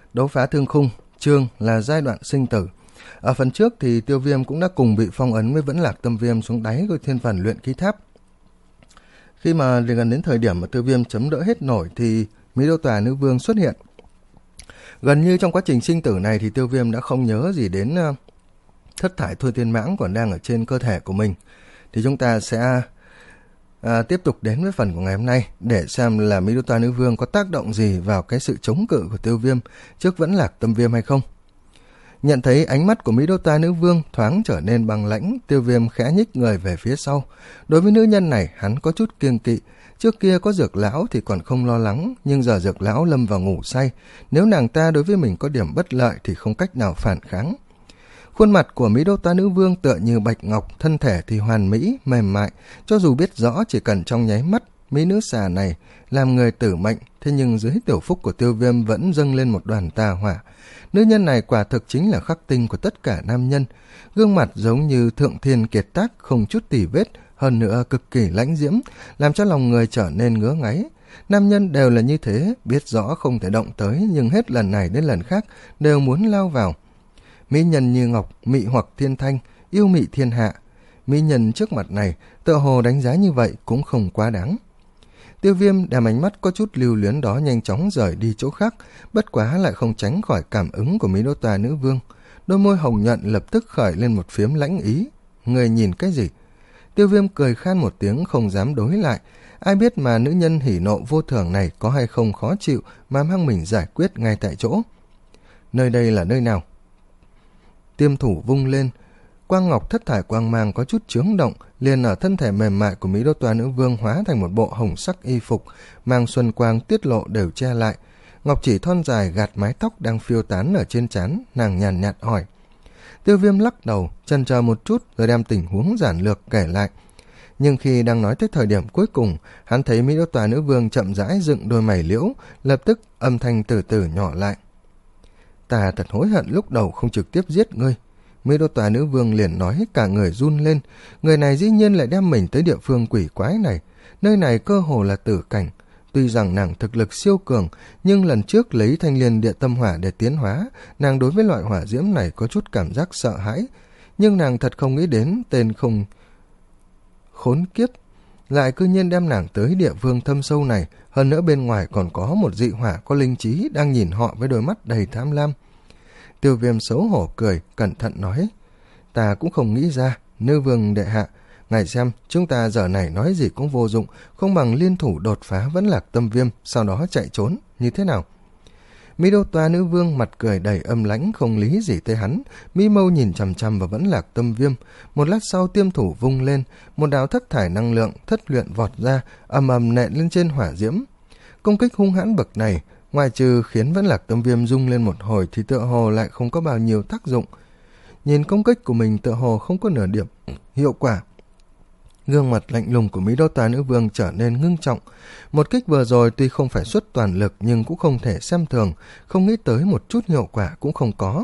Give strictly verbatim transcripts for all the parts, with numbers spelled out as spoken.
Đấu phá thương khung, chương là giai đoạn sinh tử. Ở phần trước thì Tiêu Viêm cũng đã cùng bị phong ấn với Vẫn Lạc Tâm Viêm xuống đáy của thiên phần luyện khí tháp. Khi mà gần đến thời điểm mà Tiêu Viêm chấm đỡ hết nổi thì Mỹ Đô Tòa Nữ Vương xuất hiện. Gần như trong quá trình sinh tử này thì Tiêu Viêm đã không nhớ gì đến uh, thất thải thôi tiên mãng còn đang ở trên cơ thể của mình. Thì chúng ta sẽ À, tiếp tục đến với phần của ngày hôm nay để xem là Mỹ Đô Tòa Nữ Vương có tác động gì vào cái sự chống cự của Tiêu Viêm trước Vẫn Lạc Tâm Viêm hay không. Nhận thấy ánh mắt của Mỹ Đô Tòa Nữ Vương thoáng trở nên băng lãnh, Tiêu Viêm khẽ nhích người về phía sau. Đối với nữ nhân này hắn có chút kiêng kỵ. Trước kia có Dược Lão thì còn không lo lắng, nhưng giờ Dược Lão lâm vào ngủ say. Nếu nàng ta đối với mình có điểm bất lợi thì không cách nào phản kháng. Khuôn mặt của Mỹ Đô Tòa Nữ Vương tựa như bạch ngọc, thân thể thì hoàn mỹ, mềm mại. Cho dù biết rõ chỉ cần trong nháy mắt, Mỹ nữ xà này làm người tử mệnh, thế nhưng dưới tiểu phúc của Tiêu Viêm vẫn dâng lên một đoàn tà hỏa. Nữ nhân này quả thực chính là khắc tinh của tất cả nam nhân. Gương mặt giống như thượng thiên kiệt tác, không chút tì vết, hơn nữa cực kỳ lãnh diễm, làm cho lòng người trở nên ngứa ngáy. Nam nhân đều là như thế, biết rõ không thể động tới, nhưng hết lần này đến lần khác đều muốn lao vào. Mỹ nhân như ngọc, mị hoặc thiên thanh, yêu mị thiên hạ. Mỹ nhân trước mặt này, tựa hồ đánh giá như vậy cũng không quá đáng. Tiêu Viêm đem ánh mắt có chút lưu luyến đó nhanh chóng rời đi chỗ khác, bất quá lại không tránh khỏi cảm ứng của Mỹ Đô Tòa Nữ Vương. Đôi môi hồng nhuận lập tức khởi lên một phiếm lãnh ý. Người nhìn cái gì? Tiêu Viêm cười khan một tiếng không dám đối lại. Ai biết mà nữ nhân hỉ nộ vô thường này có hay không khó chịu mà mang mình giải quyết ngay tại chỗ. Nơi đây là nơi nào? Tiêm thủ vung lên, quang ngọc thất thải quang mang có chút chướng động, liền ở thân thể mềm mại của Mỹ Đô Tòa Nữ Vương hóa thành một bộ hồng sắc y phục, mang xuân quang tiết lộ đều che lại. Ngọc chỉ thon dài gạt mái tóc đang phiêu tán ở trên trán, nàng nhàn nhạt hỏi. Tiêu Viêm lắc đầu, chần chờ một chút rồi đem tình huống giản lược kể lại. Nhưng khi đang nói tới thời điểm cuối cùng, hắn thấy Mỹ Đô Tòa Nữ Vương chậm rãi dựng đôi mày liễu, lập tức âm thanh từ từ nhỏ lại. Ta thật hối hận lúc đầu không trực tiếp giết ngươi. Mỹ Đô Tòa Nữ Vương liền nói cả người run lên. Người này dĩ nhiên lại đem mình tới địa phương quỷ quái này. Nơi này cơ hồ là tử cảnh. Tuy rằng nàng thực lực siêu cường, nhưng lần trước lấy thanh liên địa tâm hỏa để tiến hóa, nàng đối với loại hỏa diễm này có chút cảm giác sợ hãi. Nhưng nàng thật không nghĩ đến tên không khốn kiếp lại cư nhiên đem nàng tới địa phương thâm sâu này. Hơn nữa bên ngoài còn có một dị hỏa có linh trí đang nhìn họ với đôi mắt đầy tham lam. Tiêu Viêm xấu hổ cười, cẩn thận nói. Ta cũng không nghĩ ra, Nữ Vương đệ hạ. Ngài xem, chúng ta giờ này nói gì cũng vô dụng, không bằng liên thủ đột phá Vẫn Lạc Tâm Viêm, sau đó chạy trốn, như thế nào? Mỹ Đô Tòa Nữ Vương mặt cười đầy âm lãnh, không lý gì tới hắn. Mi mâu nhìn chằm chằm vào Vẫn Lạc Tâm Viêm. Một lát sau tiêm thủ vung lên, một đạo thất thải năng lượng thất luyện vọt ra, ầm ầm nện lên trên hỏa diễm. Công kích hung hãn bậc này, ngoài trừ khiến Vẫn Lạc Tâm Viêm rung lên một hồi thì tựa hồ lại không có bao nhiêu tác dụng. Nhìn công kích của mình tựa hồ không có nửa điểm hiệu quả. Gương mặt lạnh lùng của Mỹ Đô Tòa Nữ Vương trở nên ngưng trọng. Một kích vừa rồi tuy không phải xuất toàn lực nhưng cũng không thể xem thường, không nghĩ tới một chút hiệu quả cũng không có.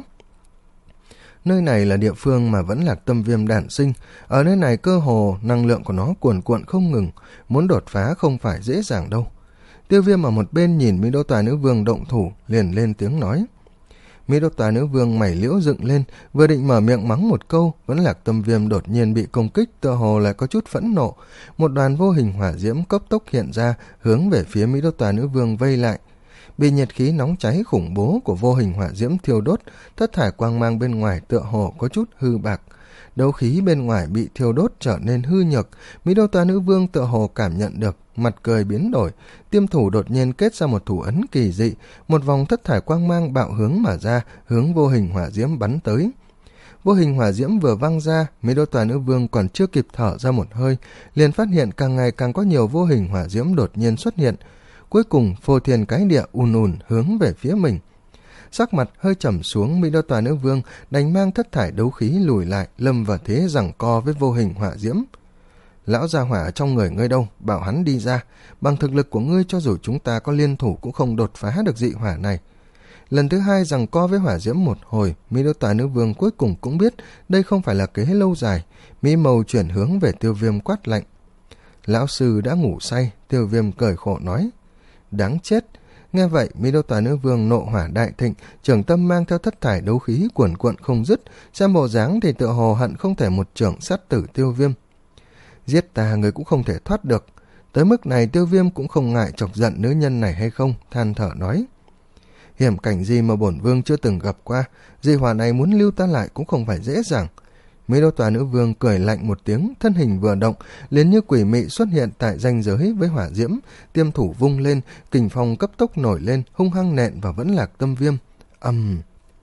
Nơi này là địa phương mà Vẫn Lạc Tâm Viêm đản sinh. Ở nơi này cơ hồ năng lượng của nó cuồn cuộn không ngừng, muốn đột phá không phải dễ dàng đâu. Tiêu Viêm ở một bên nhìn Mỹ Đô Tòa Nữ Vương động thủ, liền lên tiếng nói. Mỹ Đô Tòa Nữ Vương mày liễu dựng lên, vừa định mở miệng mắng một câu, Vẫn Lạc Tâm Viêm đột nhiên bị công kích, tựa hồ lại có chút phẫn nộ. Một đoàn vô hình hỏa diễm cấp tốc hiện ra, hướng về phía Mỹ Đô Tòa Nữ Vương vây lại. Bị nhiệt khí nóng cháy khủng bố của vô hình hỏa diễm thiêu đốt, thất thải quang mang bên ngoài tựa hồ có chút hư bạc. Đấu khí bên ngoài bị thiêu đốt trở nên hư nhược, Mỹ Đô Tòa Nữ Vương tựa hồ cảm nhận được, mặt cười biến đổi, tiêm thủ đột nhiên kết ra một thủ ấn kỳ dị, một vòng thất thải quang mang bạo hướng mà ra, hướng vô hình hỏa diễm bắn tới. Vô hình hỏa diễm vừa văng ra, Mỹ Đô Tòa Nữ Vương còn chưa kịp thở ra một hơi, liền phát hiện càng ngày càng có nhiều vô hình hỏa diễm đột nhiên xuất hiện. Cuối cùng, phô thiên cái địa ùn ùn hướng về phía mình. Sắc mặt hơi trầm xuống, Mỹ Đô Tòa Nữ Vương đành mang thất thải đấu khí lùi lại, lâm vào thế giằng co với vô hình hỏa diễm. Lão gia hỏa ở trong người ngươi đâu, bảo hắn đi ra. Bằng thực lực của ngươi cho dù chúng ta có liên thủ cũng không đột phá được dị hỏa này. Lần thứ hai giằng co với hỏa diễm một hồi, Mỹ Đô Tòa Nữ Vương cuối cùng cũng biết đây không phải là kế lâu dài. Mỹ mâu chuyển hướng về Tiêu Viêm quát lạnh. Lão sư đã ngủ say, Tiêu Viêm cười khổ nói. Đáng chết, Nghe vậy, Mỹ Đô Tòa Nữ Vương nộ hỏa đại thịnh, trưởng tâm mang theo thất thải đấu khí cuồn cuộn không dứt, xem bộ dáng thì tựa hồ hận không thể một chưởng sát tử Tiêu Viêm. Giết ta người cũng không thể thoát được. Tới mức này Tiêu Viêm cũng không ngại chọc giận nữ nhân này hay không, than thở nói. Hiểm cảnh gì mà bổn vương chưa từng gặp qua, dị hỏa này muốn lưu ta lại cũng không phải dễ dàng. Mỹ Đô Tòa Nữ Vương cười lạnh một tiếng, thân hình vừa động, liền như quỷ mị xuất hiện tại ranh giới với hỏa diễm, tiêm thủ vung lên, kình phong cấp tốc nổi lên, hung hăng nện vào Vẫn Lạc Tâm Viêm. Ầm. Uhm.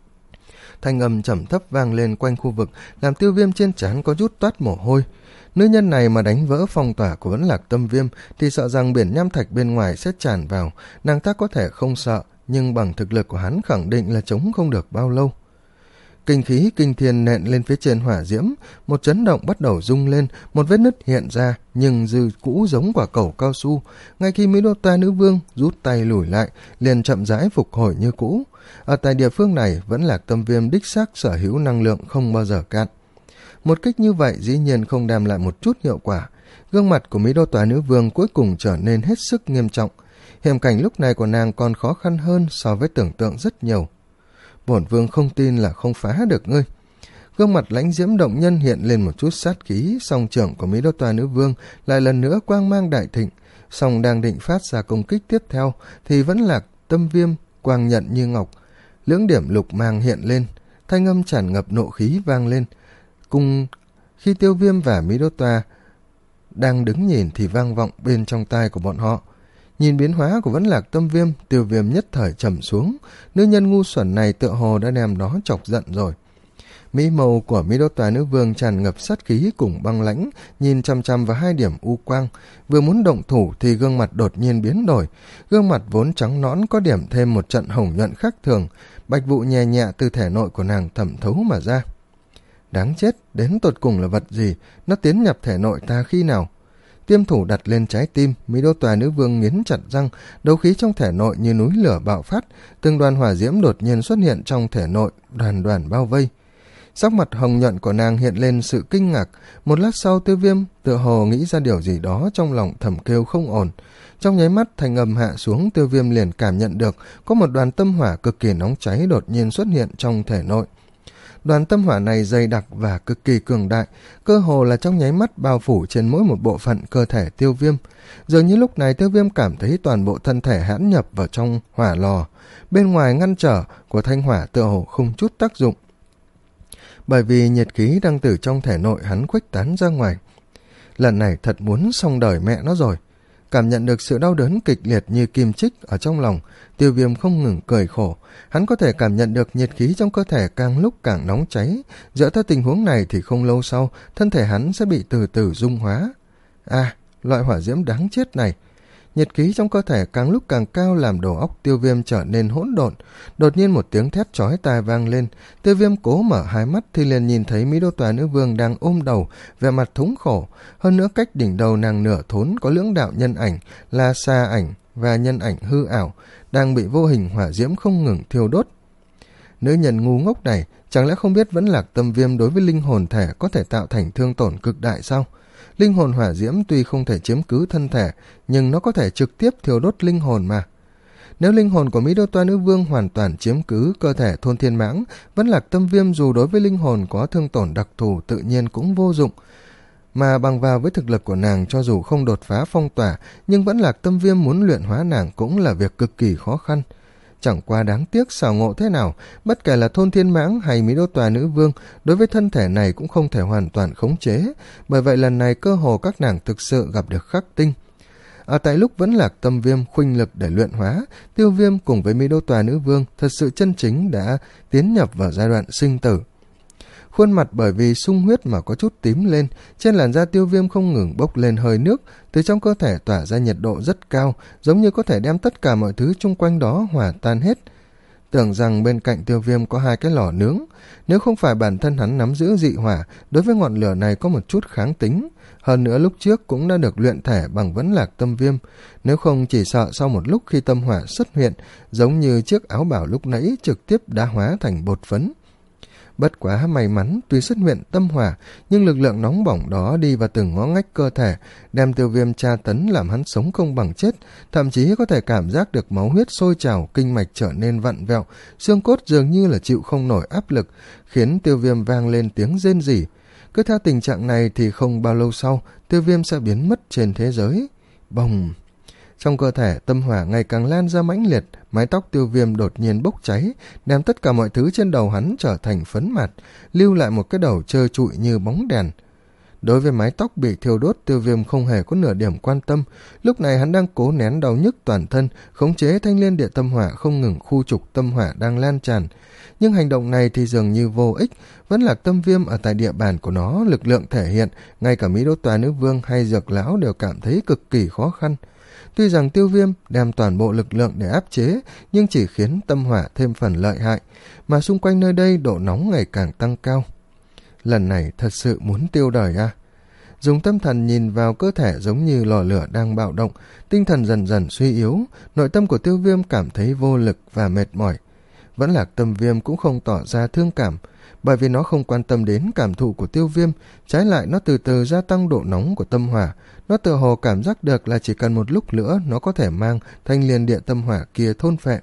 Thanh âm trầm thấp vang lên quanh khu vực, làm Tiêu Viêm trên trán có chút toát mồ hôi. Nữ nhân này mà đánh vỡ phong tỏa của Vẫn Lạc Tâm Viêm thì sợ rằng biển nham thạch bên ngoài sẽ tràn vào, nàng ta có thể không sợ, nhưng bằng thực lực của hắn khẳng định là chống không được bao lâu. Kinh khí kinh thiên nện lên phía trên hỏa diễm, một chấn động bắt đầu rung lên, một vết nứt hiện ra, nhưng dư cũ giống quả cẩu cao su. Ngay khi Mỹ Đô Tòa Nữ Vương rút tay lùi lại, liền chậm rãi phục hồi như cũ. Ở tại địa phương này, Vẫn Lạc Tâm Viêm đích xác sở hữu năng lượng không bao giờ cạn. Một kích như vậy dĩ nhiên không đem lại một chút hiệu quả. Gương mặt của Mỹ Đô Tòa Nữ Vương cuối cùng trở nên hết sức nghiêm trọng. Hiểm cảnh lúc này của nàng còn khó khăn hơn so với tưởng tượng rất nhiều. Bổn vương không tin là không phá được ngươi. Gương mặt lãnh diễm động nhân hiện lên một chút sát khí, song trưởng của Mỹ Đô Tòa Nữ Vương lại lần nữa quang mang đại thịnh, song đang định phát ra công kích tiếp theo thì Vẫn Lạc Tâm Viêm quang nhận như ngọc, lưỡng điểm lục mang hiện lên, thanh âm tràn ngập nộ khí vang lên. Cùng khi Tiêu Viêm và Mỹ Đô Tòa đang đứng nhìn thì vang vọng bên trong tai của bọn họ. Nhìn biến hóa của Vẫn Lạc Tâm Viêm, Tiêu Viêm nhất thời trầm xuống. Nữ nhân ngu xuẩn này tựa hồ đã đem nó chọc giận rồi. Mỹ màu của Mỹ Đô Tòa Nữ Vương tràn ngập sát khí cùng băng lãnh, nhìn chăm chăm vào hai điểm u quang. Vừa muốn động thủ thì gương mặt đột nhiên biến đổi. Gương mặt vốn trắng nõn có điểm thêm một trận hồng nhuận khác thường. Bạch vụ nhẹ nhẹ từ thể nội của nàng thẩm thấu mà ra. Đáng chết, đến tột cùng là vật gì? Nó tiến nhập thể nội ta khi nào? Tiêm thủ đặt lên trái tim, Mỹ Đô Tòa Nữ Vương nghiến chặt răng, đấu khí trong thể nội như núi lửa bạo phát, từng đoàn hỏa diễm đột nhiên xuất hiện trong thể nội, đoàn đoàn bao vây. Sắc mặt hồng nhuận của nàng hiện lên sự kinh ngạc, một lát sau Tiêu Viêm tựa hồ nghĩ ra điều gì đó, trong lòng thầm kêu không ổn. Trong nháy mắt thành âm hạ xuống, Tiêu Viêm liền cảm nhận được có một đoàn tâm hỏa cực kỳ nóng cháy đột nhiên xuất hiện trong thể nội. Đoàn tâm hỏa này dày đặc và cực kỳ cường đại, cơ hồ là trong nháy mắt bao phủ trên mỗi một bộ phận cơ thể Tiêu Viêm. Dường như lúc này Tiêu Viêm cảm thấy toàn bộ thân thể hãn nhập vào trong hỏa lò, bên ngoài ngăn trở của thanh hỏa tựa hồ không chút tác dụng, bởi vì nhiệt khí đang từ trong thể nội hắn khuếch tán ra ngoài. Lần này thật muốn xong đời mẹ nó rồi. Cảm nhận được sự đau đớn kịch liệt như kim chích ở trong lòng, Tiêu Viêm không ngừng cười khổ. Hắn có thể cảm nhận được nhiệt khí trong cơ thể càng lúc càng nóng cháy. Dựa theo tình huống này thì không lâu sau, thân thể hắn sẽ bị từ từ dung hóa. À, loại hỏa diễm đáng chết này. Nhiệt khí trong cơ thể càng lúc càng cao làm đầu óc Tiêu Viêm trở nên hỗn độn. Đột nhiên một tiếng thét chói tai vang lên. Tiêu Viêm cố mở hai mắt thì liền nhìn thấy Mỹ Đô Tòa Nữ Vương đang ôm đầu, vẻ mặt thống khổ. Hơn nữa cách đỉnh đầu nàng nửa thốn có lưỡng đạo nhân ảnh là xa ảnh và nhân ảnh hư ảo, đang bị vô hình hỏa diễm không ngừng thiêu đốt. Nữ nhân ngu ngốc này chẳng lẽ không biết Vẫn Lạc Tâm Viêm đối với linh hồn thể có thể tạo thành thương tổn cực đại sao? Linh hồn hỏa diễm tuy không thể chiếm cứ thân thể, nhưng nó có thể trực tiếp thiêu đốt linh hồn mà. Nếu linh hồn của Mỹ Đô Tòa Nữ Vương hoàn toàn chiếm cứ cơ thể Thôn Thiên Mãng, Vẫn Lạc Tâm Viêm dù đối với linh hồn có thương tổn đặc thù tự nhiên cũng vô dụng. Mà bằng vào với thực lực của nàng, cho dù không đột phá phong tỏa, nhưng Vẫn Lạc Tâm Viêm muốn luyện hóa nàng cũng là việc cực kỳ khó khăn. Chẳng qua đáng tiếc xảo ngộ thế nào, bất kể là Thôn Thiên Mãng hay Mỹ Đô Tòa Nữ Vương, đối với thân thể này cũng không thể hoàn toàn khống chế, bởi vậy lần này cơ hồ các nàng thực sự gặp được khắc tinh. Ở tại lúc Vẫn Lạc Tâm Viêm khuynh lực để luyện hóa, Tiêu Viêm cùng với Mỹ Đô Tòa Nữ Vương thật sự chân chính đã tiến nhập vào giai đoạn sinh tử. Khuôn mặt bởi vì sung huyết mà có chút tím lên, trên làn da Tiêu Viêm không ngừng bốc lên hơi nước, từ trong cơ thể tỏa ra nhiệt độ rất cao, giống như có thể đem tất cả mọi thứ chung quanh đó hòa tan hết. Tưởng rằng bên cạnh Tiêu Viêm có hai cái lò nướng, nếu không phải bản thân hắn nắm giữ dị hỏa, đối với ngọn lửa này có một chút kháng tính, hơn nữa lúc trước cũng đã được luyện thể bằng Vẫn Lạc Tâm Viêm, nếu không chỉ sợ sau một lúc khi tâm hỏa xuất hiện, giống như chiếc áo bảo lúc nãy trực tiếp đã hóa thành bột phấn. Bất quá may mắn, tuy xuất hiện tâm hỏa, nhưng lực lượng nóng bỏng đó đi vào từng ngõ ngách cơ thể, đem Tiêu Viêm tra tấn làm hắn sống không bằng chết, thậm chí có thể cảm giác được máu huyết sôi trào, kinh mạch trở nên vặn vẹo, xương cốt dường như là chịu không nổi áp lực, khiến Tiêu Viêm vang lên tiếng rên rỉ. Cứ theo tình trạng này thì không bao lâu sau, Tiêu Viêm sẽ biến mất trên thế giới. Bồng! Trong cơ thể, tâm hỏa ngày càng lan ra mãnh liệt, mái tóc Tiêu Viêm đột nhiên bốc cháy, đem tất cả mọi thứ trên đầu hắn trở thành phấn mạt, lưu lại một cái đầu trơ trụi như bóng đèn. Đối với mái tóc bị thiêu đốt, Tiêu Viêm không hề có nửa điểm quan tâm. Lúc này hắn đang cố nén đau nhức toàn thân, khống chế thanh liên địa tâm hỏa không ngừng khu trục tâm hỏa đang lan tràn. Nhưng hành động này thì dường như vô ích, vẫn là Tâm Viêm ở tại địa bàn của nó, lực lượng thể hiện, ngay cả Mỹ Đô Tòa Nữ Vương hay Dược Lão đều cảm thấy cực kỳ khó khăn. Tuy rằng Tiêu Viêm đem toàn bộ lực lượng để áp chế, nhưng chỉ khiến tâm hỏa thêm phần lợi hại, mà xung quanh nơi đây độ nóng ngày càng tăng cao. Lần này thật sự muốn tiêu đời à? Dùng tâm thần nhìn vào cơ thể giống như lò lửa đang bạo động, tinh thần dần dần suy yếu, nội tâm của Tiêu Viêm cảm thấy vô lực và mệt mỏi. Vẫn Lạc Tâm Viêm cũng không tỏ ra thương cảm, bởi vì nó không quan tâm đến cảm thụ của Tiêu Viêm, trái lại nó từ từ gia tăng độ nóng của tâm hỏa. Nó tự hồ cảm giác được là chỉ cần một lúc nữa nó có thể mang thanh liên địa tâm hỏa kia thôn phệ.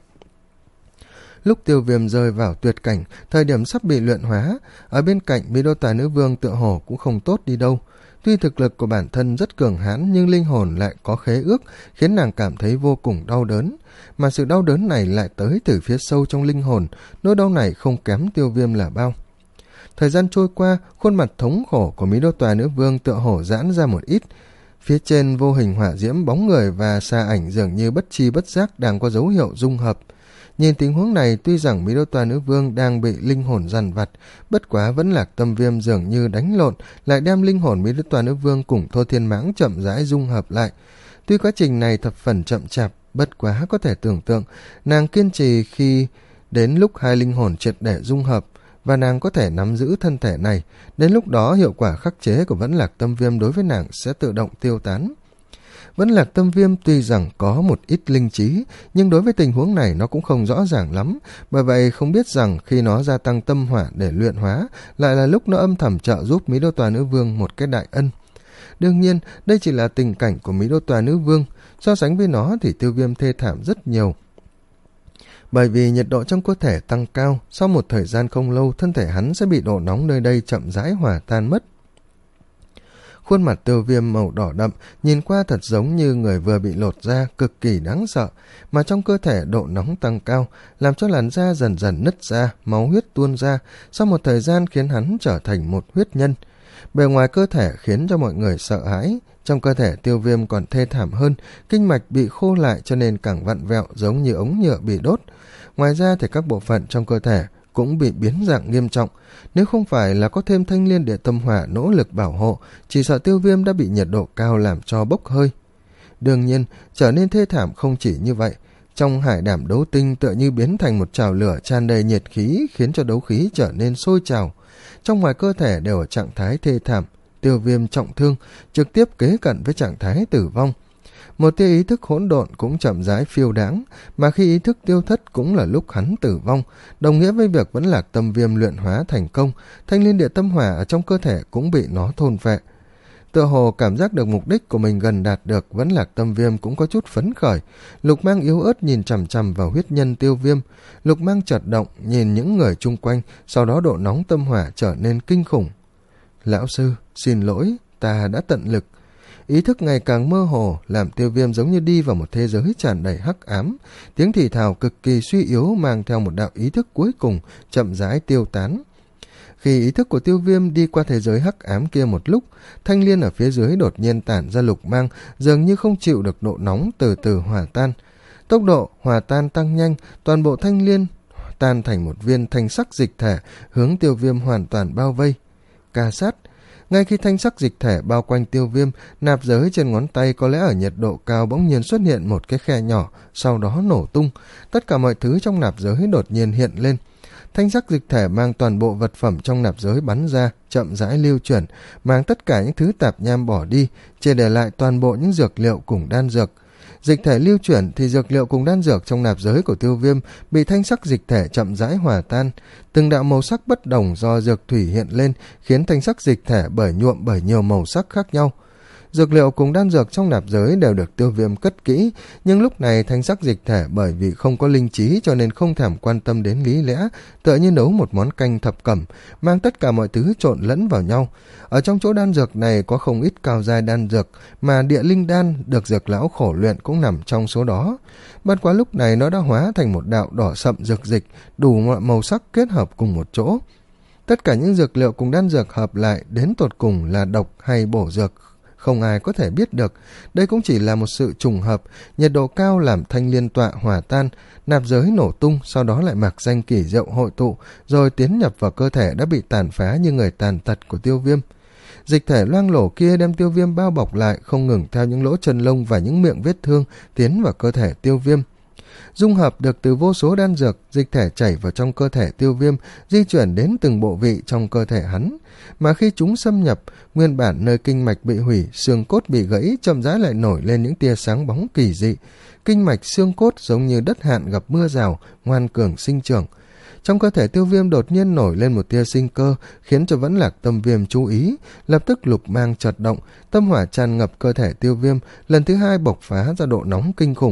Lúc Tiêu Viêm rơi vào tuyệt cảnh, thời điểm sắp bị luyện hóa, ở bên cạnh Mỹ Đô Tòa Nữ Vương tựa hồ cũng không tốt đi đâu. Tuy thực lực của bản thân rất cường hãn nhưng linh hồn lại có khế ước, khiến nàng cảm thấy vô cùng đau đớn. Mà sự đau đớn này lại tới từ phía sâu trong linh hồn, nỗi đau này không kém Tiêu Viêm là bao. Thời gian trôi qua, khuôn mặt thống khổ của Mỹ Đô Tòa Nữ Vương tựa hồ giãn ra một ít. Phía trên vô hình hỏa diễm, bóng người và xa ảnh dường như bất chi bất giác đang có dấu hiệu dung hợp. Nhìn tình huống này, tuy rằng Mỹ Đô Tòa Nữ Vương đang bị linh hồn dằn vặt, bất quá Vẫn Lạc Tâm Viêm dường như đánh lộn, lại đem linh hồn Mỹ Đô Tòa Nữ Vương cùng Thô Thiên Mãng chậm rãi dung hợp lại. Tuy quá trình này thập phần chậm chạp, bất quá có thể tưởng tượng, nàng kiên trì khi đến lúc hai linh hồn triệt để dung hợp, và nàng có thể nắm giữ thân thể này, đến lúc đó hiệu quả khắc chế của Vẫn Lạc Tâm Viêm đối với nàng sẽ tự động tiêu tán. Vẫn Lạc Tâm Viêm tuy rằng có một ít linh trí, nhưng đối với tình huống này nó cũng không rõ ràng lắm, bởi vậy không biết rằng khi nó gia tăng tâm hỏa để luyện hóa, lại là lúc nó âm thầm trợ giúp Mỹ Đô Tòa Nữ Vương một cái đại ân. Đương nhiên, đây chỉ là tình cảnh của Mỹ Đô Tòa Nữ Vương, so sánh với nó thì Tiêu Viêm thê thảm rất nhiều. Bởi vì nhiệt độ trong cơ thể tăng cao, sau một thời gian không lâu, thân thể hắn sẽ bị độ nóng nơi đây chậm rãi hòa tan mất. Khuôn mặt Tiêu Viêm màu đỏ đậm, nhìn qua thật giống như người vừa bị lột da, cực kỳ đáng sợ, mà trong cơ thể độ nóng tăng cao, làm cho làn da dần dần nứt ra, máu huyết tuôn ra, sau một thời gian khiến hắn trở thành một huyết nhân. Bề ngoài cơ thể khiến cho mọi người sợ hãi, trong cơ thể Tiêu Viêm còn thê thảm hơn, kinh mạch bị khô lại cho nên càng vặn vẹo giống như ống nhựa bị đốt. Ngoài ra thì các bộ phận trong cơ thể cũng bị biến dạng nghiêm trọng. Nếu không phải là có thêm thanh liên địa tâm hỏa nỗ lực bảo hộ, chỉ sợ Tiêu Viêm đã bị nhiệt độ cao làm cho bốc hơi. Đương nhiên, trở nên thê thảm không chỉ như vậy. Trong hải đảm đấu tinh tựa như biến thành một trào lửa tràn đầy nhiệt khí, khiến cho đấu khí trở nên sôi trào. Trong ngoài cơ thể đều ở trạng thái thê thảm. Tiêu Viêm trọng thương, trực tiếp kế cận với trạng thái tử vong. Một tia ý thức hỗn độn cũng chậm rãi phiêu đáng, mà khi ý thức tiêu thất cũng là lúc hắn tử vong, đồng nghĩa với việc Vẫn Lạc Tâm Viêm luyện hóa thành công, thanh liên địa tâm hỏa ở trong cơ thể cũng bị nó thôn phệ. Tựa hồ cảm giác được mục đích của mình gần đạt được, Vẫn Lạc Tâm Viêm cũng có chút phấn khởi. Lục Mang yếu ớt nhìn chằm chằm vào huyết nhân Tiêu Viêm. Lục Mang chợt động, nhìn những người chung quanh, sau đó độ nóng tâm hỏa trở nên kinh khủng. Lão sư, xin lỗi, ta đã tận lực. Ý thức ngày càng mơ hồ, làm Tiêu Viêm giống như đi vào một thế giới tràn đầy hắc ám. Tiếng thì thào cực kỳ suy yếu mang theo một đạo ý thức cuối cùng, chậm rãi tiêu tán. Khi ý thức của Tiêu Viêm đi qua thế giới hắc ám kia một lúc, thanh liên ở phía dưới đột nhiên tản ra lục mang, dường như không chịu được độ nóng, từ từ hòa tan. Tốc độ hòa tan tăng nhanh, toàn bộ thanh liên tan thành một viên thanh sắc dịch thể, hướng Tiêu Viêm hoàn toàn bao vây. Ca sát. Ngay khi thanh sắc dịch thể bao quanh Tiêu Viêm, nạp giới trên ngón tay có lẽ ở nhiệt độ cao bỗng nhiên xuất hiện một cái khe nhỏ, sau đó nổ tung. Tất cả mọi thứ trong nạp giới đột nhiên hiện lên. Thanh sắc dịch thể mang toàn bộ vật phẩm trong nạp giới bắn ra, chậm rãi lưu chuyển, mang tất cả những thứ tạp nham bỏ đi, chỉ để lại toàn bộ những dược liệu cùng đan dược. Dịch thể lưu chuyển thì dược liệu cùng đan dược trong nạp giới của Tiêu Viêm bị thanh sắc dịch thể chậm rãi hòa tan. Từng đạo màu sắc bất đồng do dược thủy hiện lên, khiến thanh sắc dịch thể bởi nhuộm bởi nhiều màu sắc khác nhau. Dược liệu cùng đan dược trong nạp giới đều được Tiêu Viêm cất kỹ, nhưng lúc này thanh sắc dịch thể bởi vì không có linh trí cho nên không thèm quan tâm đến lý lẽ, tựa như nấu một món canh thập cẩm, mang tất cả mọi thứ trộn lẫn vào nhau. Ở trong chỗ đan dược này có không ít cao giai đan dược, mà địa linh đan được dược lão khổ luyện cũng nằm trong số đó. Bất quá lúc này nó đã hóa thành một đạo đỏ sậm dược dịch, đủ mọi màu sắc kết hợp cùng một chỗ. Tất cả những dược liệu cùng đan dược hợp lại đến tột cùng là độc hay bổ dược, không ai có thể biết được. Đây cũng chỉ là một sự trùng hợp, nhiệt độ cao làm thanh liên tọa hòa tan, nạp giới nổ tung, sau đó lại mặc danh kỳ diệu hội tụ, rồi tiến nhập vào cơ thể đã bị tàn phá như người tàn tật của Tiêu Viêm. Dịch thể loang lổ kia đem Tiêu Viêm bao bọc lại, không ngừng theo những lỗ chân lông và những miệng vết thương tiến vào cơ thể Tiêu Viêm. Dung hợp được từ vô số đan dược, dịch thể chảy vào trong cơ thể Tiêu Viêm, di chuyển đến từng bộ vị trong cơ thể hắn. Mà khi chúng xâm nhập, nguyên bản nơi kinh mạch bị hủy, xương cốt bị gãy, chậm rãi lại nổi lên những tia sáng bóng kỳ dị. Kinh mạch xương cốt giống như đất hạn gặp mưa rào, ngoan cường sinh trưởng. Trong cơ thể Tiêu Viêm đột nhiên nổi lên một tia sinh cơ, khiến cho Vẫn Lạc Tâm Viêm chú ý, lập tức lục mang chợt động, tâm hỏa tràn ngập cơ thể Tiêu Viêm, lần thứ hai bộc phá ra độ nóng kinh khủng.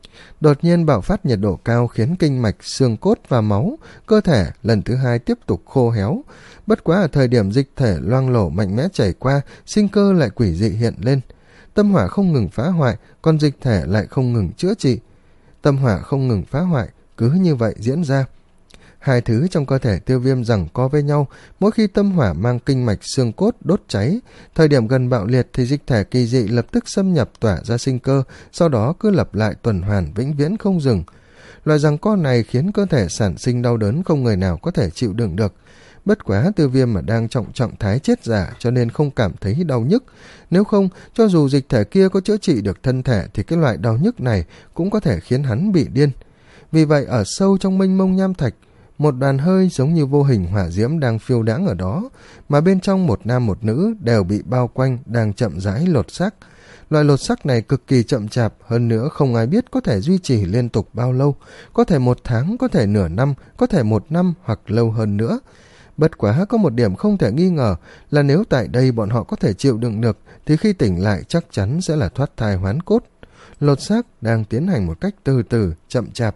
Đột nhiên bạo phát nhiệt độ cao khiến kinh mạch, xương cốt và máu, cơ thể lần thứ hai tiếp tục khô héo. Bất quá ở thời điểm dịch thể loang lổ mạnh mẽ chảy qua, sinh cơ lại quỷ dị hiện lên. Tâm hỏa không ngừng phá hoại, còn dịch thể lại không ngừng chữa trị. Tâm hỏa không ngừng phá hoại, cứ như vậy diễn ra. Hai thứ trong cơ thể Tiêu Viêm giằng co với nhau, mỗi khi tâm hỏa mang kinh mạch xương cốt đốt cháy, thời điểm gần bạo liệt thì dịch thể kỳ dị lập tức xâm nhập tỏa ra sinh cơ, sau đó cứ lặp lại tuần hoàn vĩnh viễn không dừng. Loại giằng co này khiến cơ thể sản sinh đau đớn không người nào có thể chịu đựng được. Bất quá Tiêu Viêm mà đang trọng trọng thái chết giả cho nên không cảm thấy đau nhức. Nếu không, cho dù dịch thể kia có chữa trị được thân thể thì cái loại đau nhức này cũng có thể khiến hắn bị điên. Vì vậy ở sâu trong mênh mông nham thạch, một đoàn hơi giống như vô hình hỏa diễm đang phiêu đãng ở đó, mà bên trong một nam một nữ đều bị bao quanh, đang chậm rãi lột xác. Loại lột xác này cực kỳ chậm chạp, hơn nữa không ai biết có thể duy trì liên tục bao lâu, có thể một tháng, có thể nửa năm, có thể một năm hoặc lâu hơn nữa. Bất quá có một điểm không thể nghi ngờ là nếu tại đây bọn họ có thể chịu đựng được thì khi tỉnh lại chắc chắn sẽ là thoát thai hoán cốt. Lột xác đang tiến hành một cách từ từ, chậm chạp.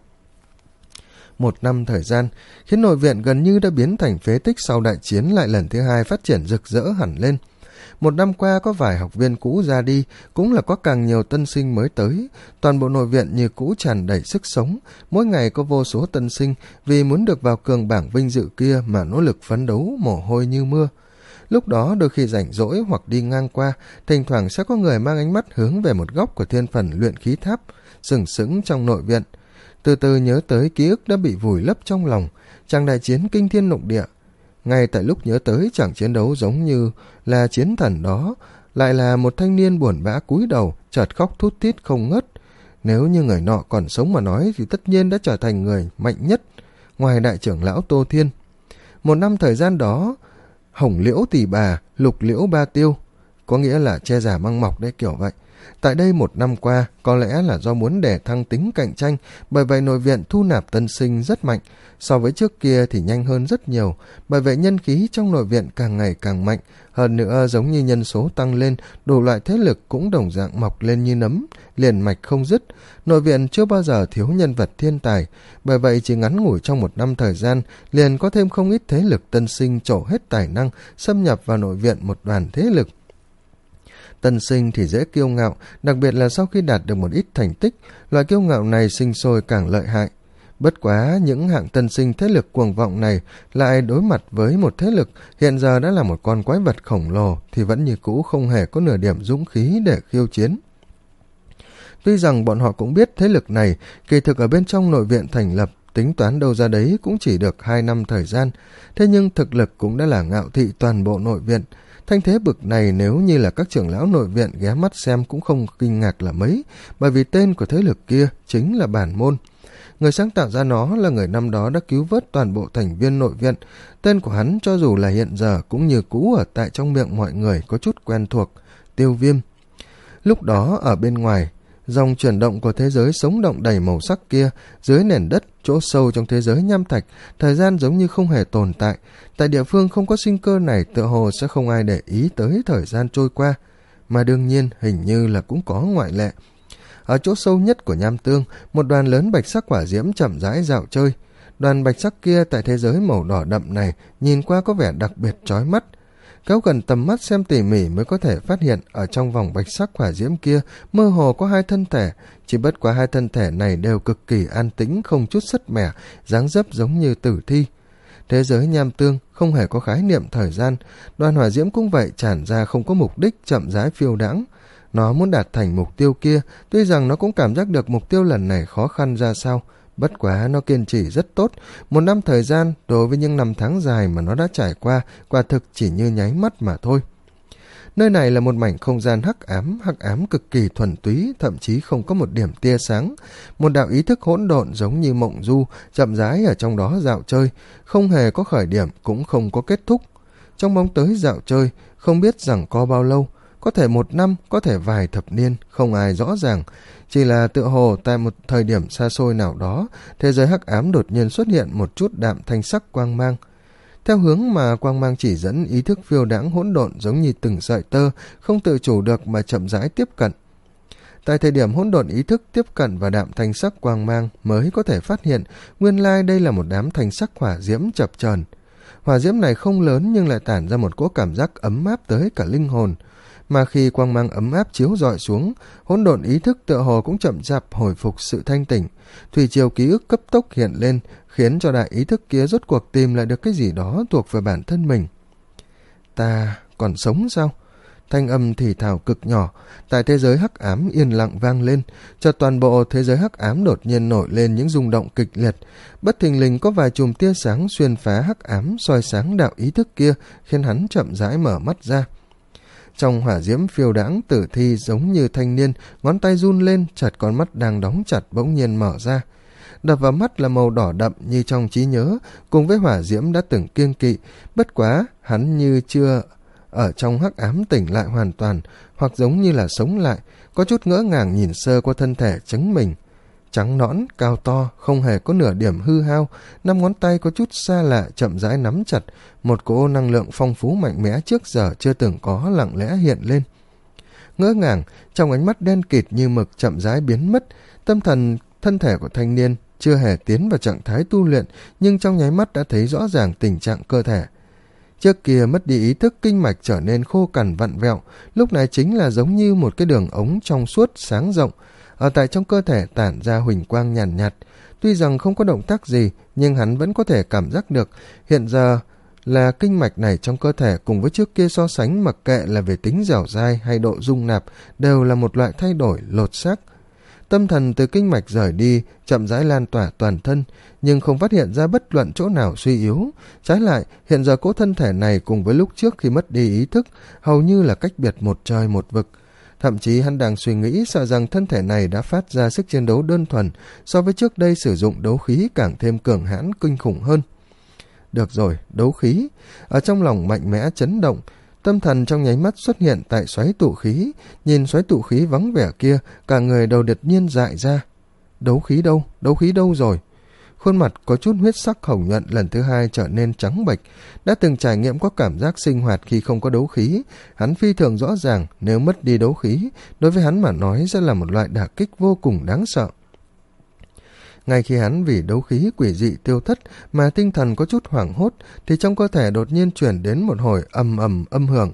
Một năm thời gian khiến nội viện gần như đã biến thành phế tích sau đại chiến lại lần thứ hai phát triển rực rỡ hẳn lên. Một năm qua có vài học viên cũ ra đi, cũng là có càng nhiều tân sinh mới tới. Toàn bộ nội viện như cũ tràn đầy sức sống, mỗi ngày có vô số tân sinh vì muốn được vào cường bảng vinh dự kia mà nỗ lực phấn đấu, mồ hôi như mưa. Lúc đó đôi khi rảnh rỗi hoặc đi ngang qua, thỉnh thoảng sẽ có người mang ánh mắt hướng về một góc của thiên phần luyện khí tháp, sừng sững trong nội viện. Từ từ nhớ tới ký ức đã bị vùi lấp trong lòng, chàng đại chiến kinh thiên động địa. Ngay tại lúc nhớ tới chàng chiến đấu giống như là chiến thần đó, lại là một thanh niên buồn bã cúi đầu, chợt khóc thút thít không ngớt. Nếu như người nọ còn sống mà nói thì tất nhiên đã trở thành người mạnh nhất, ngoài đại trưởng lão Tô Thiên. Một năm thời gian đó, hồng liễu tỷ bà, lục liễu ba tiêu, có nghĩa là che già măng mọc đấy, kiểu vậy. Tại đây một năm qua, có lẽ là do muốn để thăng tính cạnh tranh, bởi vậy nội viện thu nạp tân sinh rất mạnh, so với trước kia thì nhanh hơn rất nhiều, bởi vậy nhân khí trong nội viện càng ngày càng mạnh, hơn nữa giống như nhân số tăng lên, đủ loại thế lực cũng đồng dạng mọc lên như nấm, liền mạch không dứt. Nội viện chưa bao giờ thiếu nhân vật thiên tài, bởi vậy chỉ ngắn ngủi trong một năm thời gian, liền có thêm không ít thế lực tân sinh trổ hết tài năng, xâm nhập vào nội viện một đoàn thế lực. Tân sinh thì dễ kiêu ngạo, đặc biệt là sau khi đạt được một ít thành tích, loại kiêu ngạo này sinh sôi càng lợi hại. Bất quá những hạng tân sinh thế lực cuồng vọng này lại đối mặt với một thế lực hiện giờ đã là một con quái vật khổng lồ thì vẫn như cũ không hề có nửa điểm dũng khí để khiêu chiến. Tuy rằng bọn họ cũng biết thế lực này kỳ thực ở bên trong nội viện thành lập, tính toán đâu ra đấy cũng chỉ được hai năm thời gian, thế nhưng thực lực cũng đã là ngạo thị toàn bộ nội viện. Thanh thế bực này nếu như là các trưởng lão nội viện ghé mắt xem cũng không kinh ngạc là mấy, bởi vì tên của thế lực kia chính là Bản Môn. Người sáng tạo ra nó là người năm đó đã cứu vớt toàn bộ thành viên nội viện. Tên của hắn cho dù là hiện giờ cũng như cũ ở tại trong miệng mọi người có chút quen thuộc, Tiêu Viêm. Lúc đó ở bên ngoài, Dòng chuyển động của thế giới sống động đầy màu sắc kia, dưới nền đất, chỗ sâu trong thế giới nham thạch, thời gian giống như không hề tồn tại. Tại địa phương không có sinh cơ này, tựa hồ sẽ không ai để ý tới thời gian trôi qua. Mà đương nhiên, hình như là cũng có ngoại lệ. Ở chỗ sâu nhất của nham tương, một đoàn lớn bạch sắc hỏa diễm chậm rãi dạo chơi. Đoàn bạch sắc kia tại thế giới màu đỏ đậm này nhìn qua có vẻ đặc biệt chói mắt. Kéo gần tầm mắt xem tỉ mỉ mới có thể phát hiện ở trong vòng bạch sắc hỏa diễm kia mơ hồ có hai thân thể, chỉ bất quá hai thân thể này đều cực kỳ an tĩnh, không chút sứt mẻ, dáng dấp giống như tử thi. Thế giới nham tương không hề có khái niệm thời gian, đoàn hỏa diễm cũng vậy, tràn ra không có mục đích, chậm rãi phiêu đãng. Nó muốn đạt thành mục tiêu kia, tuy rằng nó cũng cảm giác được mục tiêu lần này khó khăn ra sao, bất quá nó kiên trì rất tốt. Một năm thời gian đối với những năm tháng dài mà nó đã trải qua, quả thực chỉ như nháy mắt mà thôi. Nơi này là một mảnh không gian hắc ám, hắc ám cực kỳ thuần túy, thậm chí không có một điểm tia sáng. Một đạo ý thức hỗn độn giống như mộng du, chậm rãi ở trong đó dạo chơi, không hề có khởi điểm, cũng không có kết thúc. Trong bóng tối dạo chơi, không biết rằng có bao lâu, có thể một năm, có thể vài thập niên, không ai rõ ràng. Chỉ là tựa hồ tại một thời điểm xa xôi nào đó, thế giới hắc ám đột nhiên xuất hiện một chút đạm thanh sắc quang mang. Theo hướng mà quang mang chỉ dẫn, ý thức phiêu đãng hỗn độn giống như từng sợi tơ, không tự chủ được mà chậm rãi tiếp cận. Tại thời điểm hỗn độn ý thức tiếp cận và đạm thanh sắc quang mang mới có thể phát hiện, nguyên lai đây là một đám thanh sắc hỏa diễm chập chờn. Hỏa diễm này không lớn nhưng lại tản ra một cỗ cảm giác ấm áp tới cả linh hồn. Mà khi quang mang ấm áp chiếu rọi xuống, hỗn độn ý thức tựa hồ cũng chậm chạp hồi phục sự thanh tỉnh. Thủy triều ký ức cấp tốc hiện lên, khiến cho đại ý thức kia rốt cuộc tìm lại được cái gì đó thuộc về bản thân mình. Ta còn sống sao? Thanh âm thì thào cực nhỏ, tại thế giới hắc ám yên lặng vang lên, chợt toàn bộ thế giới hắc ám đột nhiên nổi lên những rung động kịch liệt. Bất thình lình có vài chùm tia sáng xuyên phá hắc ám, soi sáng đạo ý thức kia, khiến hắn chậm rãi mở mắt ra. Trong hỏa diễm phiêu đãng tử thi giống như thanh niên, ngón tay run lên, chợt con mắt đang đóng chặt bỗng nhiên mở ra. Đập vào mắt là màu đỏ đậm như trong trí nhớ, cùng với hỏa diễm đã từng kiêng kỵ, bất quá hắn như chưa ở trong hắc ám tỉnh lại hoàn toàn, hoặc giống như là sống lại, có chút ngỡ ngàng nhìn sơ qua thân thể trắng mình. Trắng nõn, cao to, không hề có nửa điểm hư hao, năm ngón tay có chút xa lạ chậm rãi nắm chặt, một cỗ năng lượng phong phú mạnh mẽ trước giờ chưa từng có lặng lẽ hiện lên. Ngỡ ngàng, trong ánh mắt đen kịt như mực chậm rãi biến mất, tâm thần thân thể của thanh niên chưa hề tiến vào trạng thái tu luyện, nhưng trong nháy mắt đã thấy rõ ràng tình trạng cơ thể. Trước kia mất đi ý thức, kinh mạch trở nên khô cằn vặn vẹo, lúc này chính là giống như một cái đường ống trong suốt sáng rộng, ở tại trong cơ thể tản ra huỳnh quang nhàn nhạt, nhạt. Tuy rằng không có động tác gì, nhưng hắn vẫn có thể cảm giác được, hiện giờ là kinh mạch này trong cơ thể cùng với trước kia so sánh, mặc kệ là về tính dẻo dai hay độ dung nạp, đều là một loại thay đổi lột xác. Tâm thần từ kinh mạch rời đi, chậm rãi lan tỏa toàn thân, nhưng không phát hiện ra bất luận chỗ nào suy yếu. Trái lại, hiện giờ cỗ thân thể này cùng với lúc trước khi mất đi ý thức, hầu như là cách biệt một trời một vực. Thậm chí hắn đang suy nghĩ sợ rằng thân thể này đã phát ra sức chiến đấu đơn thuần, so với trước đây sử dụng đấu khí càng thêm cường hãn kinh khủng hơn. Được rồi, đấu khí. Ở trong lòng mạnh mẽ chấn động, tâm thần trong nháy mắt xuất hiện tại xoáy tụ khí, nhìn xoáy tụ khí vắng vẻ kia, cả người đầu đột nhiên dại ra. Đấu khí đâu? Đấu khí đâu rồi? Khuôn mặt có chút huyết sắc hồng nhuận lần thứ hai trở nên trắng bệch. Đã từng trải nghiệm có cảm giác sinh hoạt khi không có đấu khí, hắn phi thường rõ ràng nếu mất đi đấu khí, đối với hắn mà nói sẽ là một loại đả kích vô cùng đáng sợ. Ngay khi hắn vì đấu khí quỷ dị tiêu thất mà tinh thần có chút hoảng hốt, thì trong cơ thể đột nhiên chuyển đến một hồi ầm ầm âm hưởng.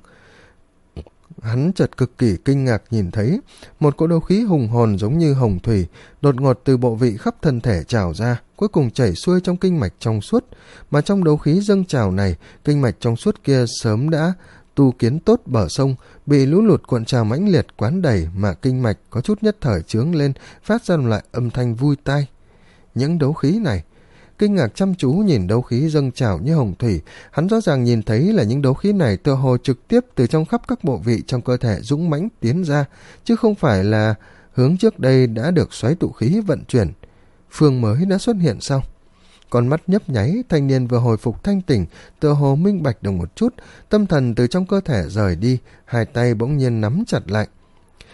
Hắn chợt cực kỳ kinh ngạc nhìn thấy một cỗ đấu khí hùng hồn giống như hồng thủy đột ngột từ bộ vị khắp thân thể trào ra, cuối cùng chảy xuôi trong kinh mạch trong suốt. Mà trong đấu khí dâng trào này, kinh mạch trong suốt kia sớm đã tu kiến tốt bờ sông, bị lũ lụt cuộn trào mãnh liệt quán đầy, mà kinh mạch có chút nhất thời chướng lên, phát ra lại âm thanh vui tai. Những đấu khí này, kinh ngạc chăm chú nhìn đấu khí dâng trào như hồng thủy, hắn rõ ràng nhìn thấy là những đấu khí này tựa hồ trực tiếp từ trong khắp các bộ vị trong cơ thể dũng mãnh tiến ra, chứ không phải là hướng trước đây đã được xoáy tụ khí vận chuyển. Phương mới đã xuất hiện sau. Con mắt nhấp nháy, thanh niên vừa hồi phục thanh tỉnh, tựa hồ minh bạch được một chút, tâm thần từ trong cơ thể rời đi, hai tay bỗng nhiên nắm chặt lại.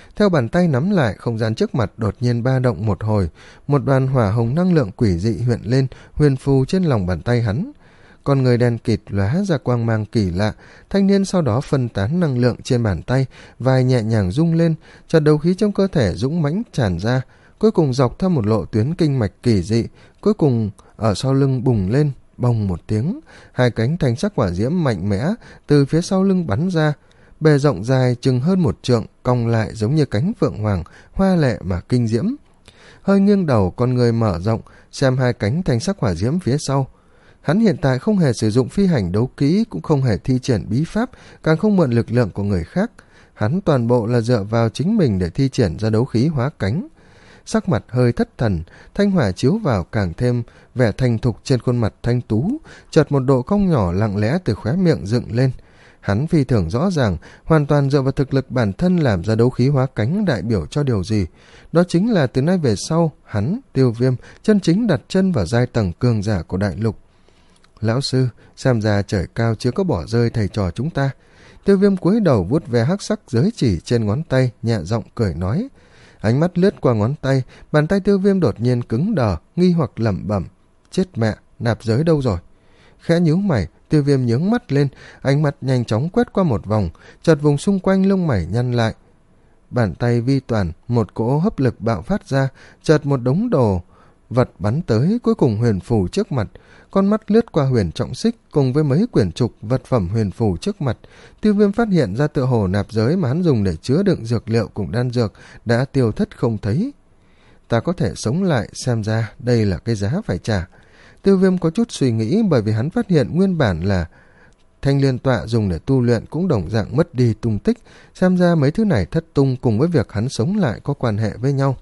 Theo bàn tay nắm lại, không gian trước mặt đột nhiên ba động một hồi, một đoàn hỏa hồng năng lượng quỷ dị hiện lên, huyền phù trên lòng bàn tay hắn. Con người đen kịt lóe ra quang mang kỳ lạ, thanh niên sau đó phân tán năng lượng trên bàn tay, vai nhẹ nhàng rung lên, chợt đấu khí trong cơ thể dũng mãnh tràn ra, cuối cùng dọc theo một lộ tuyến kinh mạch kỳ dị, cuối cùng ở sau lưng bùng lên, bồng một tiếng, hai cánh thanh sắc hỏa diễm mạnh mẽ từ phía sau lưng bắn ra, bề rộng dài chừng hơn một trượng, cong lại giống như cánh phượng hoàng, hoa lệ mà kinh diễm. Hơi nghiêng đầu, con người mở rộng, xem hai cánh thanh sắc hỏa diễm phía sau. Hắn hiện tại không hề sử dụng phi hành đấu kỹ, cũng không hề thi triển bí pháp, càng không mượn lực lượng của người khác. Hắn toàn bộ là dựa vào chính mình để thi triển ra đấu khí hóa cánh. Sắc mặt hơi thất thần, thanh hỏa chiếu vào càng thêm vẻ thành thục trên khuôn mặt thanh tú, chợt một độ cong nhỏ lặng lẽ từ khóe miệng dựng lên. Hắn phi thường rõ ràng, hoàn toàn dựa vào thực lực bản thân làm ra đấu khí hóa cánh đại biểu cho điều gì. Đó chính là từ nay về sau, hắn, Tiêu Viêm, chân chính đặt chân vào giai tầng cường giả của đại lục. Lão sư, xem ra trời cao chưa có bỏ rơi thầy trò chúng ta. Tiêu Viêm cúi đầu vuốt ve hắc sắc giới chỉ trên ngón tay, nhẹ giọng cười nói. Ánh mắt lướt qua ngón tay, bàn tay Tiêu Viêm đột nhiên cứng đờ, nghi hoặc lẩm bẩm. Chết mẹ, nạp giới đâu rồi? Khẽ nhíu mày, Tiêu Viêm nhướng mắt lên, ánh mắt nhanh chóng quét qua một vòng, chợt vùng xung quanh lông mày nhăn lại. Bàn tay vi toàn, một cỗ hấp lực bạo phát ra, chợt một đống đồ vật bắn tới, cuối cùng huyền phù trước mặt. Con mắt lướt qua huyền trọng xích cùng với mấy quyển trục vật phẩm huyền phù trước mặt. Tiêu Viêm phát hiện ra tựa hồ nạp giới mà hắn dùng để chứa đựng dược liệu cùng đan dược đã tiêu thất không thấy. Ta có thể sống lại, xem ra đây là cái giá phải trả. Tiêu Viêm có chút suy nghĩ, bởi vì hắn phát hiện nguyên bản là thanh liên tọa dùng để tu luyện cũng đồng dạng mất đi tung tích, xem ra mấy thứ này thất tung cùng với việc hắn sống lại có quan hệ với nhau.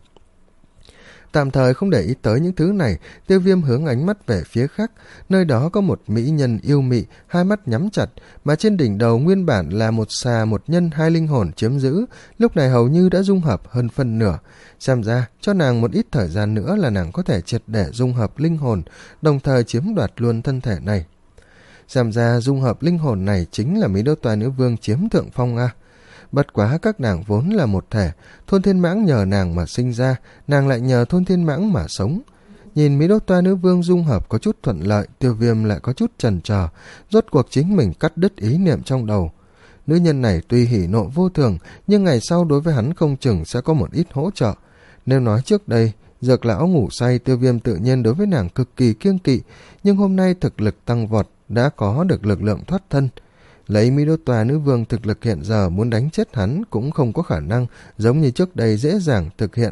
Tạm thời không để ý tới những thứ này, Tiêu Viêm hướng ánh mắt về phía khác, nơi đó có một mỹ nhân yêu mị, hai mắt nhắm chặt, mà trên đỉnh đầu nguyên bản là một xà một nhân hai linh hồn chiếm giữ, lúc này hầu như đã dung hợp hơn phân nửa. Xem ra, cho nàng một ít thời gian nữa là nàng có thể triệt để dung hợp linh hồn, đồng thời chiếm đoạt luôn thân thể này. Xem ra dung hợp linh hồn này chính là Mỹ Đô Toa Nữ Vương chiếm thượng phong a. Bất quá các nàng vốn là một thể, Thôn Thiên Mãng nhờ nàng mà sinh ra, nàng lại nhờ Thôn Thiên Mãng mà sống. Nhìn Mỹ Đô Toa Nữ Vương dung hợp có chút thuận lợi, Tiêu Viêm lại có chút chần chờ, rốt cuộc chính mình cắt đứt ý niệm trong đầu. Nữ nhân này tuy hỉ nộ vô thường, nhưng ngày sau đối với hắn không chừng sẽ có một ít hỗ trợ. Nếu nói trước đây, Dược Lão ngủ say, Tiêu Viêm tự nhiên đối với nàng cực kỳ kiêng kỵ, nhưng hôm nay thực lực tăng vọt, đã có được lực lượng thoát thân. Lấy Mỹ Đô Toa Nữ Vương thực lực hiện giờ muốn đánh chết hắn cũng không có khả năng giống như trước đây dễ dàng thực hiện.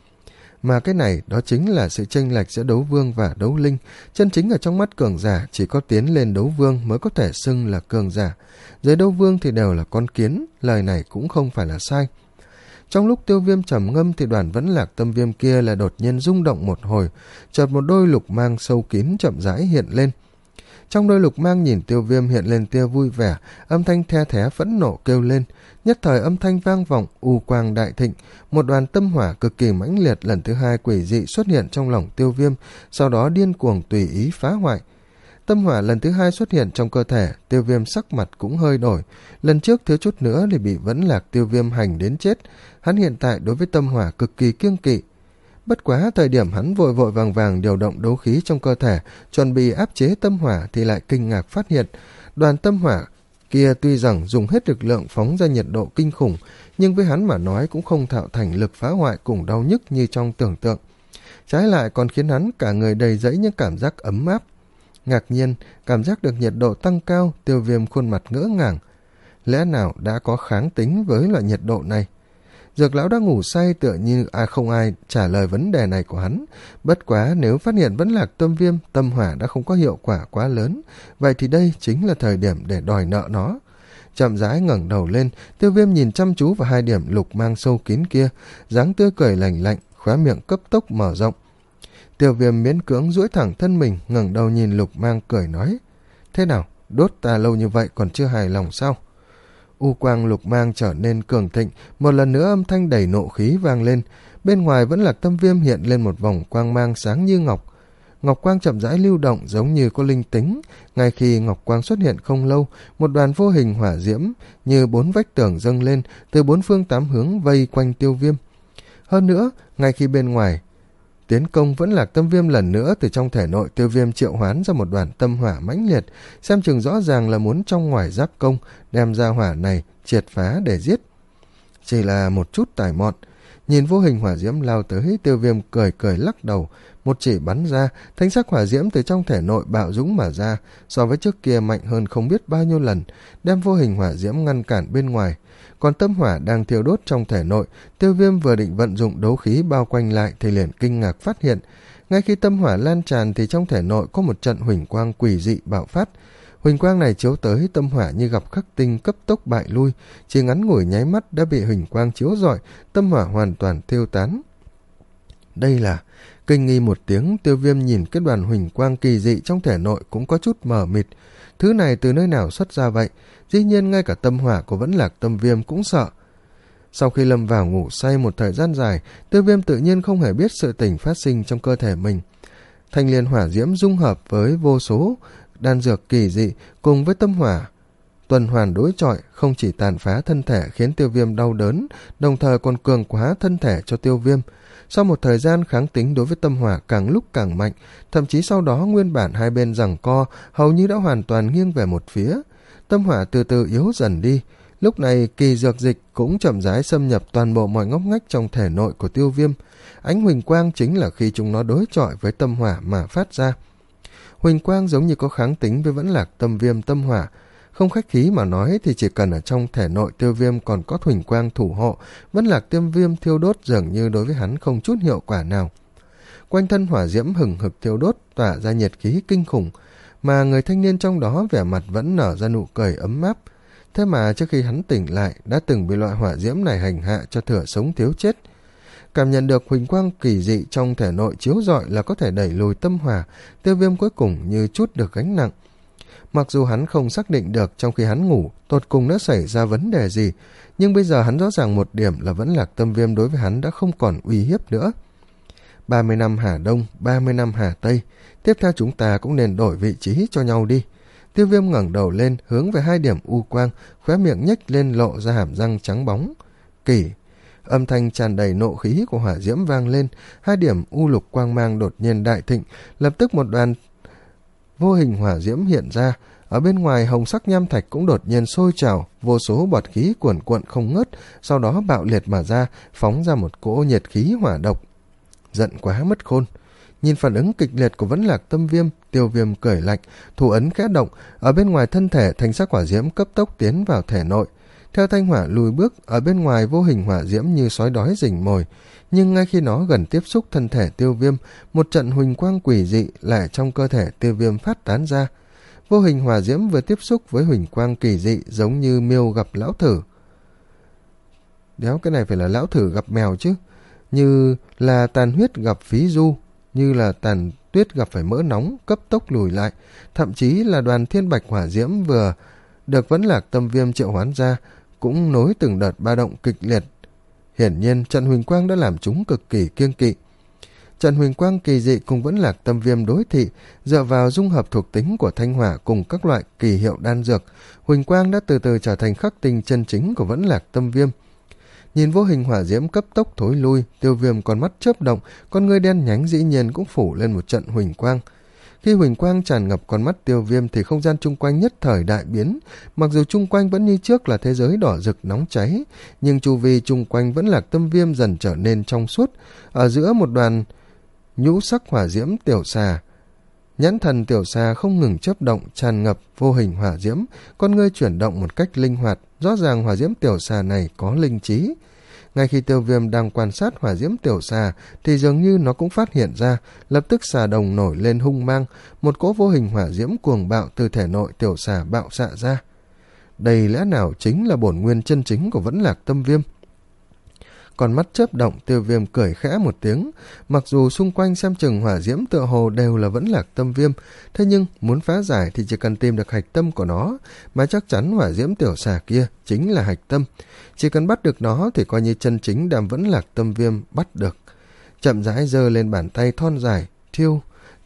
Mà cái này đó chính là sự chênh lệch giữa đấu vương và đấu linh. Chân chính ở trong mắt cường giả chỉ có tiến lên đấu vương mới có thể xưng là cường giả. Dưới đấu vương thì đều là con kiến, lời này cũng không phải là sai. Trong lúc Tiêu Viêm trầm ngâm thì Đoàn Vẫn Lạc Tâm Viêm kia là đột nhiên rung động một hồi, chợt một đôi lục mang sâu kín chậm rãi hiện lên. Trong đôi lục mang nhìn Tiêu Viêm hiện lên tia vui vẻ, âm thanh the thé phẫn nộ kêu lên. Nhất thời âm thanh vang vọng, u quang đại thịnh, một đoàn tâm hỏa cực kỳ mãnh liệt lần thứ hai quỷ dị xuất hiện trong lòng Tiêu Viêm, sau đó điên cuồng tùy ý phá hoại. Tâm hỏa lần thứ hai xuất hiện trong cơ thể, Tiêu Viêm sắc mặt cũng hơi đổi. Lần trước thiếu chút nữa thì bị Vẫn Lạc Tiêu Viêm hành đến chết. Hắn hiện tại đối với tâm hỏa cực kỳ kiêng kỵ. Bất quá thời điểm hắn vội vội vàng vàng điều động đấu khí trong cơ thể, chuẩn bị áp chế tâm hỏa thì lại kinh ngạc phát hiện, đoàn tâm hỏa kia tuy rằng dùng hết lực lượng phóng ra nhiệt độ kinh khủng, nhưng với hắn mà nói cũng không tạo thành lực phá hoại cùng đau nhức như trong tưởng tượng. Trái lại còn khiến hắn cả người đầy dẫy những cảm giác ấm áp. Ngạc nhiên, cảm giác được nhiệt độ tăng cao, Tiêu Viêm khuôn mặt ngỡ ngàng. Lẽ nào đã có kháng tính với loại nhiệt độ này? Dược Lão đã ngủ say, tựa như à không ai trả lời vấn đề này của hắn. Bất quá nếu phát hiện Vẫn Lạc Tâm Viêm, tâm hỏa đã không có hiệu quả quá lớn, vậy thì đây chính là thời điểm để đòi nợ nó. Chậm rãi ngẩng đầu lên, Tiêu Viêm nhìn chăm chú vào hai điểm lục mang sâu kín kia, dáng tươi cười lành lạnh, khóe miệng cấp tốc mở rộng. Tiêu Viêm miễn cưỡng duỗi thẳng thân mình, ngẩng đầu nhìn lục mang cười nói: Thế nào, đốt ta lâu như vậy còn chưa hài lòng sao? U quang lục mang trở nên cường thịnh, một lần nữa âm thanh đầy nộ khí vang lên. Bên ngoài Vẫn Lạc Tâm Viêm hiện lên một vòng quang mang sáng như ngọc. ngọc quang chậm rãi lưu động giống như có linh tính. Ngay khi ngọc quang xuất hiện không lâu, một đoàn vô hình hỏa diễm như bốn vách tường dâng lên từ bốn phương tám hướng vây quanh Tiêu Viêm. Hơn nữa, ngay khi bên ngoài tiến công Vẫn Lạc Tâm Viêm lần nữa, từ trong thể nội Tiêu Viêm triệu hoán ra một đoàn tâm hỏa mãnh liệt, xem chừng rõ ràng là muốn trong ngoài giáp công, đem ra hỏa này triệt phá để giết. Chỉ là một chút tài mọn. Nhìn vô hình hỏa diễm lao tới, Tiêu Viêm cười cười lắc đầu, một chỉ bắn ra, thanh sắc hỏa diễm từ trong thể nội bạo dũng mà ra, so với trước kia mạnh hơn không biết bao nhiêu lần, đem vô hình hỏa diễm ngăn cản bên ngoài. Còn tâm hỏa đang thiêu đốt trong thể nội, Tiêu Viêm vừa định vận dụng đấu khí bao quanh lại thì liền kinh ngạc phát hiện, ngay khi tâm hỏa lan tràn thì trong thể nội có một trận huỳnh quang quỷ dị bạo phát. Huỳnh quang này chiếu tới, tâm hỏa như gặp khắc tinh cấp tốc bại lui, chỉ ngắn ngủi nháy mắt đã bị huỳnh quang chiếu rọi, tâm hỏa hoàn toàn tiêu tán. Đây là... Kinh nghi một tiếng, Tiêu Viêm nhìn cái đoàn huỳnh quang kỳ dị trong thể nội cũng có chút mờ mịt. Thứ này từ nơi nào xuất ra vậy? Dĩ nhiên ngay cả tâm hỏa của Vẫn Lạc Tâm Viêm cũng sợ. Sau khi lâm vào ngủ say một thời gian dài, Tiêu Viêm tự nhiên không hề biết sự tình phát sinh trong cơ thể mình. Thanh liên hỏa diễm dung hợp với vô số đan dược kỳ dị cùng với tâm hỏa tuần hoàn đối chọi, không chỉ tàn phá thân thể khiến Tiêu Viêm đau đớn, đồng thời còn cường hóa thân thể cho Tiêu Viêm. Sau một thời gian, kháng tính đối với tâm hỏa càng lúc càng mạnh, thậm chí sau đó nguyên bản hai bên giằng co hầu như đã hoàn toàn nghiêng về một phía. Tâm hỏa từ từ yếu dần đi. Lúc này kỳ dược dịch cũng chậm rãi xâm nhập toàn bộ mọi ngóc ngách trong thể nội của Tiêu Viêm. Ánh huỳnh quang chính là khi chúng nó đối chọi với tâm hỏa mà phát ra. Huỳnh quang giống như có kháng tính với Vẫn Lạc Tâm Viêm tâm hỏa. Không khách khí mà nói thì chỉ cần ở trong thể nội Tiêu Viêm còn có huỳnh quang thủ hộ, Vẫn Lạc Tâm Viêm thiêu đốt dường như đối với hắn không chút hiệu quả nào. Quanh thân hỏa diễm hừng hực thiêu đốt, tỏa ra nhiệt khí kinh khủng, mà người thanh niên trong đó vẻ mặt vẫn nở ra nụ cười ấm áp. Thế mà trước khi hắn tỉnh lại đã từng bị loại hỏa diễm này hành hạ cho thừa sống thiếu chết. Cảm nhận được huỳnh quang kỳ dị trong thể nội chiếu rọi là có thể đẩy lùi tâm hỏa, Tiêu Viêm cuối cùng như chút được gánh nặng. Mặc dù hắn không xác định được trong khi hắn ngủ tột cùng đã xảy ra vấn đề gì, nhưng bây giờ hắn rõ ràng một điểm là Vẫn Lạc Tâm Viêm đối với hắn đã không còn uy hiếp nữa. ba mươi năm Hà Đông, ba mươi năm Hà Tây, tiếp theo chúng ta cũng nên đổi vị trí cho nhau đi. Tiêu Viêm ngẩng đầu lên hướng về hai điểm u quang, khóe miệng nhếch lên lộ ra hàm răng trắng bóng. Kỳ! Âm thanh tràn đầy nộ khí của hỏa diễm vang lên, hai điểm u lục quang mang đột nhiên đại thịnh, lập tức một đoàn vô hình hỏa diễm hiện ra. Ở bên ngoài hồng sắc nham thạch cũng đột nhiên sôi trào, vô số bọt khí cuồn cuộn không ngớt, sau đó bạo liệt mà ra, phóng ra một cỗ nhiệt khí hỏa độc. Giận quá mất khôn. Nhìn phản ứng kịch liệt của Vẫn Lạc Tâm Viêm, Tiêu Viêm cười lạnh, thủ ấn khẽ động, ở bên ngoài thân thể thanh sắc hỏa diễm cấp tốc tiến vào thể nội. Theo thanh hỏa lùi bước, ở bên ngoài vô hình hỏa diễm như sói đói rình mồi, nhưng ngay khi nó gần tiếp xúc thân thể Tiêu Viêm, một trận huỳnh quang quỷ dị lại trong cơ thể Tiêu Viêm phát tán ra. Vô hình hỏa diễm vừa tiếp xúc với huỳnh quang kỳ dị giống như miêu gặp lão thử. Đéo, cái này phải là lão thử gặp mèo chứ. Như là tàn huyết gặp phí du, như là tàn tuyết gặp phải mỡ nóng, cấp tốc lùi lại. Thậm chí là đoàn thiên bạch hỏa diễm vừa được Vẫn Lạc Tâm Viêm triệu hoán ra cũng nối từng đợt ba động kịch liệt. Hiển nhiên trận huỳnh quang đã làm chúng cực kỳ kiêng kỵ. Trận huỳnh quang kỳ dị cùng Vẫn Lạc Tâm Viêm đối thị, dựa vào dung hợp thuộc tính của thanh hỏa cùng các loại kỳ hiệu đan dược, huỳnh quang đã từ từ trở thành khắc tinh chân chính của Vẫn Lạc Tâm Viêm. Nhìn vô hình hỏa diễm cấp tốc thối lui, Tiêu Viêm con mắt chớp động, con ngươi đen nhánh dĩ nhiên cũng phủ lên một trận huỳnh quang. Khi huỳnh quang tràn ngập con mắt Tiêu Viêm thì không gian chung quanh nhất thời đại biến. Mặc dù chung quanh vẫn như trước là thế giới đỏ rực nóng cháy, nhưng chu vi chung quanh Vẫn Lạc Tâm Viêm dần trở nên trong suốt. Ở giữa một đoàn nhũ sắc hỏa diễm tiểu xà, nhãn thần tiểu xà không ngừng chớp động, tràn ngập vô hình hỏa diễm, con ngươi chuyển động một cách linh hoạt. Rõ ràng hỏa diễm tiểu xà này có linh trí. Ngay khi Tiêu Viêm đang quan sát hỏa diễm tiểu xà thì dường như nó cũng phát hiện ra, lập tức xà đồng nổi lên hung mang, một cỗ vô hình hỏa diễm cuồng bạo từ thể nội tiểu xà bạo xạ ra. Đây lẽ nào chính là bổn nguyên chân chính của Vẫn Lạc Tâm Viêm? Con mắt chớp động, Tiêu Viêm cười khẽ một tiếng. Mặc dù xung quanh xem chừng hỏa diễm tựa hồ đều là Vẫn Lạc Tâm Viêm, thế nhưng muốn phá giải thì chỉ cần tìm được hạch tâm của nó, mà chắc chắn hỏa diễm tiểu xà kia chính là hạch tâm. Chỉ cần bắt được nó thì coi như chân chính đem Vẫn Lạc Tâm Viêm bắt được. Chậm rãi giơ lên bàn tay thon dài, thiêu.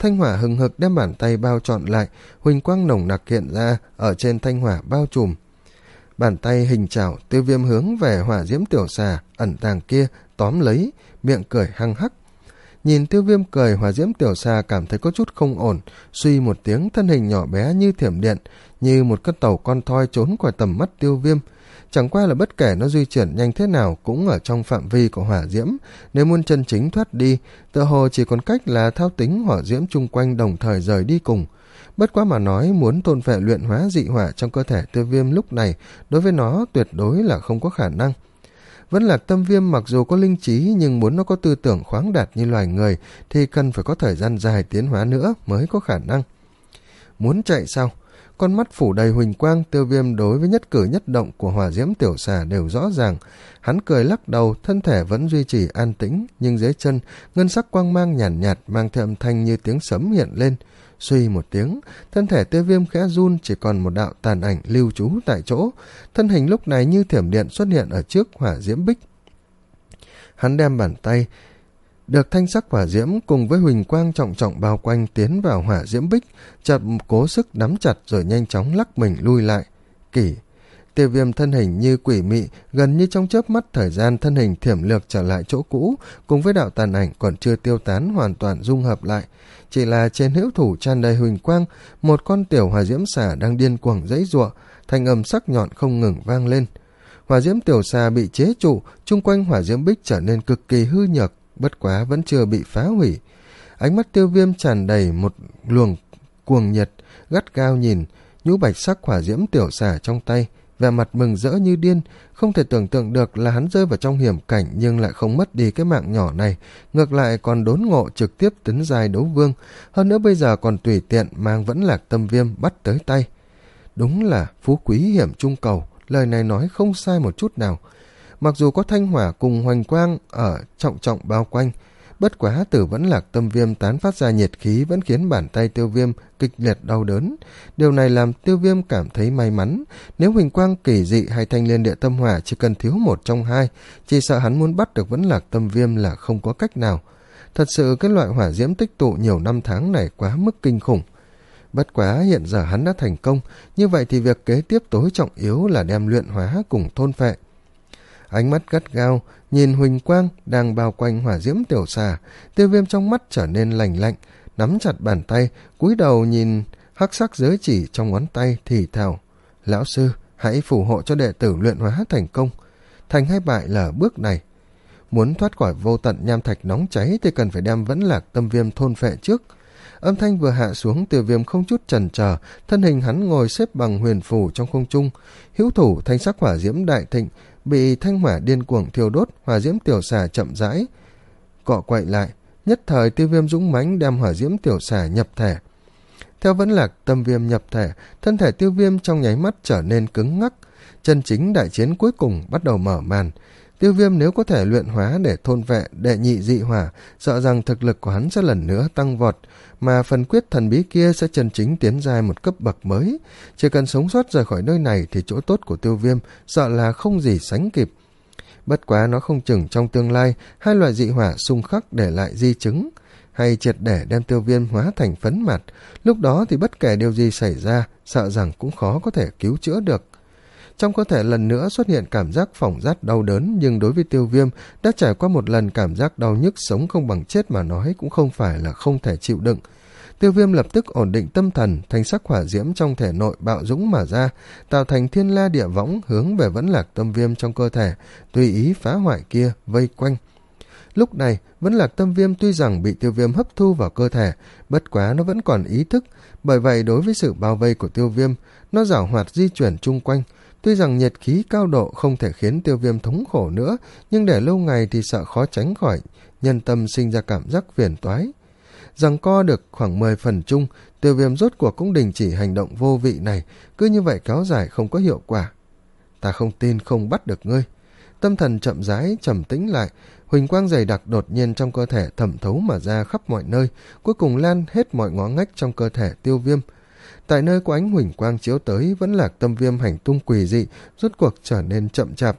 thanh hỏa hừng hực đem bàn tay bao trọn lại, huỳnh quang nồng nặc hiện ra ở trên thanh hỏa bao trùm. Bàn tay hình chảo, Tiêu Viêm hướng về hỏa diễm tiểu xà ẩn tàng kia tóm lấy, miệng cười hăng hắc. Nhìn Tiêu Viêm cười, hỏa diễm tiểu xà cảm thấy có chút không ổn, suy một tiếng, thân hình nhỏ bé như thiểm điện, như một con tàu con thoi trốn khỏi tầm mắt Tiêu Viêm. Chẳng qua là bất kể nó di chuyển nhanh thế nào cũng ở trong phạm vi của hỏa diễm, nếu muốn chân chính thoát đi, tựa hồ chỉ còn cách là thao tính hỏa diễm chung quanh đồng thời rời đi cùng. Bất quá mà nói, muốn thôn phệ luyện hóa dị hỏa trong cơ thể Tiêu Viêm lúc này, đối với nó tuyệt đối là không có khả năng. Vẫn Lạc Tâm Viêm mặc dù có linh trí, nhưng muốn nó có tư tưởng khoáng đạt như loài người thì cần phải có thời gian dài tiến hóa nữa mới có khả năng. Muốn chạy sao? Con mắt phủ đầy huỳnh quang, Tiêu Viêm đối với nhất cử nhất động của hỏa diễm tiểu xà đều rõ ràng. Hắn cười lắc đầu, thân thể vẫn duy trì an tĩnh, nhưng dưới chân ngân sắc quang mang nhàn nhạt, nhạt mang theo âm thanh như tiếng sấm hiện lên. Suy một tiếng, thân thể Tiêu Viêm khẽ run, chỉ còn một đạo tàn ảnh lưu trú tại chỗ. Thân hình lúc này như thiểm điện xuất hiện ở trước hỏa diễm bích. Hắn đem bàn tay được thanh sắc hỏa diễm cùng với huỳnh quang trọng trọng bao quanh tiến vào hỏa diễm bích, chợt cố sức nắm chặt rồi nhanh chóng lắc mình lui lại. Kỷ Tiêu Viêm thân hình như quỷ mị, gần như trong chớp mắt thời gian thân hình thiểm lược trở lại chỗ cũ, cùng với đạo tàn ảnh còn chưa tiêu tán hoàn toàn dung hợp lại. Chỉ là trên hữu thủ tràn đầy huỳnh quang, một con tiểu hỏa diễm xà đang điên cuồng giãy giụa, thanh âm sắc nhọn không ngừng vang lên. Hỏa diễm tiểu xà bị chế trụ, chung quanh hỏa diễm bích trở nên cực kỳ hư nhược, bất quá vẫn chưa bị phá hủy. Ánh mắt Tiêu Viêm tràn đầy một luồng cuồng nhiệt, gắt gao nhìn nhũ bạch sắc hỏa diễm tiểu xà trong tay, vẻ mặt mừng rỡ như điên. Không thể tưởng tượng được là hắn rơi vào trong hiểm cảnh nhưng lại không mất đi cái mạng nhỏ này, ngược lại còn đốn ngộ trực tiếp tấn giai đấu vương, hơn nữa bây giờ còn tùy tiện mang Vẫn Lạc Tâm Viêm bắt tới tay. Đúng là phú quý hiểm trung cầu, lời này nói không sai một chút nào. Mặc dù có thanh hỏa cùng hoành quang ở trọng trọng bao quanh, bất quá từ Vẫn Lạc Tâm Viêm tán phát ra nhiệt khí vẫn khiến bàn tay Tiêu Viêm kịch liệt đau đớn. Điều này làm Tiêu Viêm cảm thấy may mắn, nếu huỳnh quang kỳ dị hay thanh liên địa tâm hỏa chỉ cần thiếu một trong hai, chỉ sợ hắn muốn bắt được Vẫn Lạc Tâm Viêm là không có cách nào. Thật sự cái loại hỏa diễm tích tụ nhiều năm tháng này quá mức kinh khủng. Bất quá hiện giờ hắn đã thành công, như vậy thì việc kế tiếp tối trọng yếu là đem luyện hóa cùng thôn phệ. Ánh mắt gắt gao nhìn huỳnh quang đang bao quanh hỏa diễm tiểu xà, Tiêu Viêm trong mắt trở nên lạnh lạnh, nắm chặt bàn tay, cúi đầu nhìn hắc sắc giới chỉ trong ngón tay thì thào: "Lão sư, hãy phù hộ cho đệ tử luyện hóa thành công. Thành hay bại là ở bước này. Muốn thoát khỏi vô tận nham thạch nóng cháy thì cần phải đem Vẫn Lạc Tâm Viêm thôn phệ trước." Âm thanh vừa hạ xuống, Tiêu Viêm không chút chần chờ, thân hình hắn ngồi xếp bằng huyền phù trong không trung, hữu thủ thanh sắc hỏa diễm đại thịnh bị thanh hỏa điên cuồng thiêu đốt, hỏa diễm tiểu xà chậm rãi cọ quậy lại. Nhất thời Tiêu Viêm dũng mãnh đem hỏa diễm tiểu xà nhập thể. Theo Vẫn Lạc Tâm Viêm nhập thể, thân thể Tiêu Viêm trong nháy mắt trở nên cứng ngắc. Chân chính đại chiến cuối cùng bắt đầu mở màn. Tiêu Viêm nếu có thể luyện hóa để thôn vệ đệ nhị dị hỏa, sợ rằng thực lực của hắn sẽ lần nữa tăng vọt, mà phần quyết thần bí kia sẽ chân chính tiến dài một cấp bậc mới. Chỉ cần sống sót rời khỏi nơi này thì chỗ tốt của Tiêu Viêm sợ là không gì sánh kịp. Bất quá nó không chừng trong tương lai hai loại dị hỏa xung khắc để lại di chứng, hay triệt để đem Tiêu Viêm hóa thành phấn mặt. Lúc đó thì bất kể điều gì xảy ra, sợ rằng cũng khó có thể cứu chữa được. Trong cơ thể lần nữa xuất hiện cảm giác phỏng rát đau đớn, nhưng đối với Tiêu Viêm đã trải qua một lần cảm giác đau nhức sống không bằng chết mà nói cũng không phải là không thể chịu đựng. Tiêu Viêm lập tức ổn định tâm thần, thanh sắc hỏa diễm trong thể nội bạo dũng mà ra, tạo thành thiên la địa võng hướng về Vẫn Lạc Tâm Viêm trong cơ thể, tùy ý phá hoại kia vây quanh. Lúc này, Vẫn Lạc Tâm Viêm tuy rằng bị Tiêu Viêm hấp thu vào cơ thể, bất quá nó vẫn còn ý thức, bởi vậy đối với sự bao vây của Tiêu Viêm, nó giảo hoạt di chuyển chung quanh. Tuy rằng nhiệt khí cao độ không thể khiến Tiêu Viêm thống khổ nữa, nhưng để lâu ngày thì sợ khó tránh khỏi, nhân tâm sinh ra cảm giác phiền toái. Giằng co được khoảng mười phần chung, Tiêu Viêm rốt cuộc cũng đình chỉ hành động vô vị này, cứ như vậy kéo dài không có hiệu quả. Ta không tin không bắt được ngươi. Tâm thần chậm rãi trầm tĩnh lại, huỳnh quang dày đặc đột nhiên trong cơ thể thẩm thấu mà ra khắp mọi nơi, cuối cùng lan hết mọi ngõ ngách trong cơ thể Tiêu Viêm. Tại nơi có ánh huỳnh quang chiếu tới, Vẫn Lạc Tâm Viêm hành tung quỷ dị rốt cuộc trở nên chậm chạp.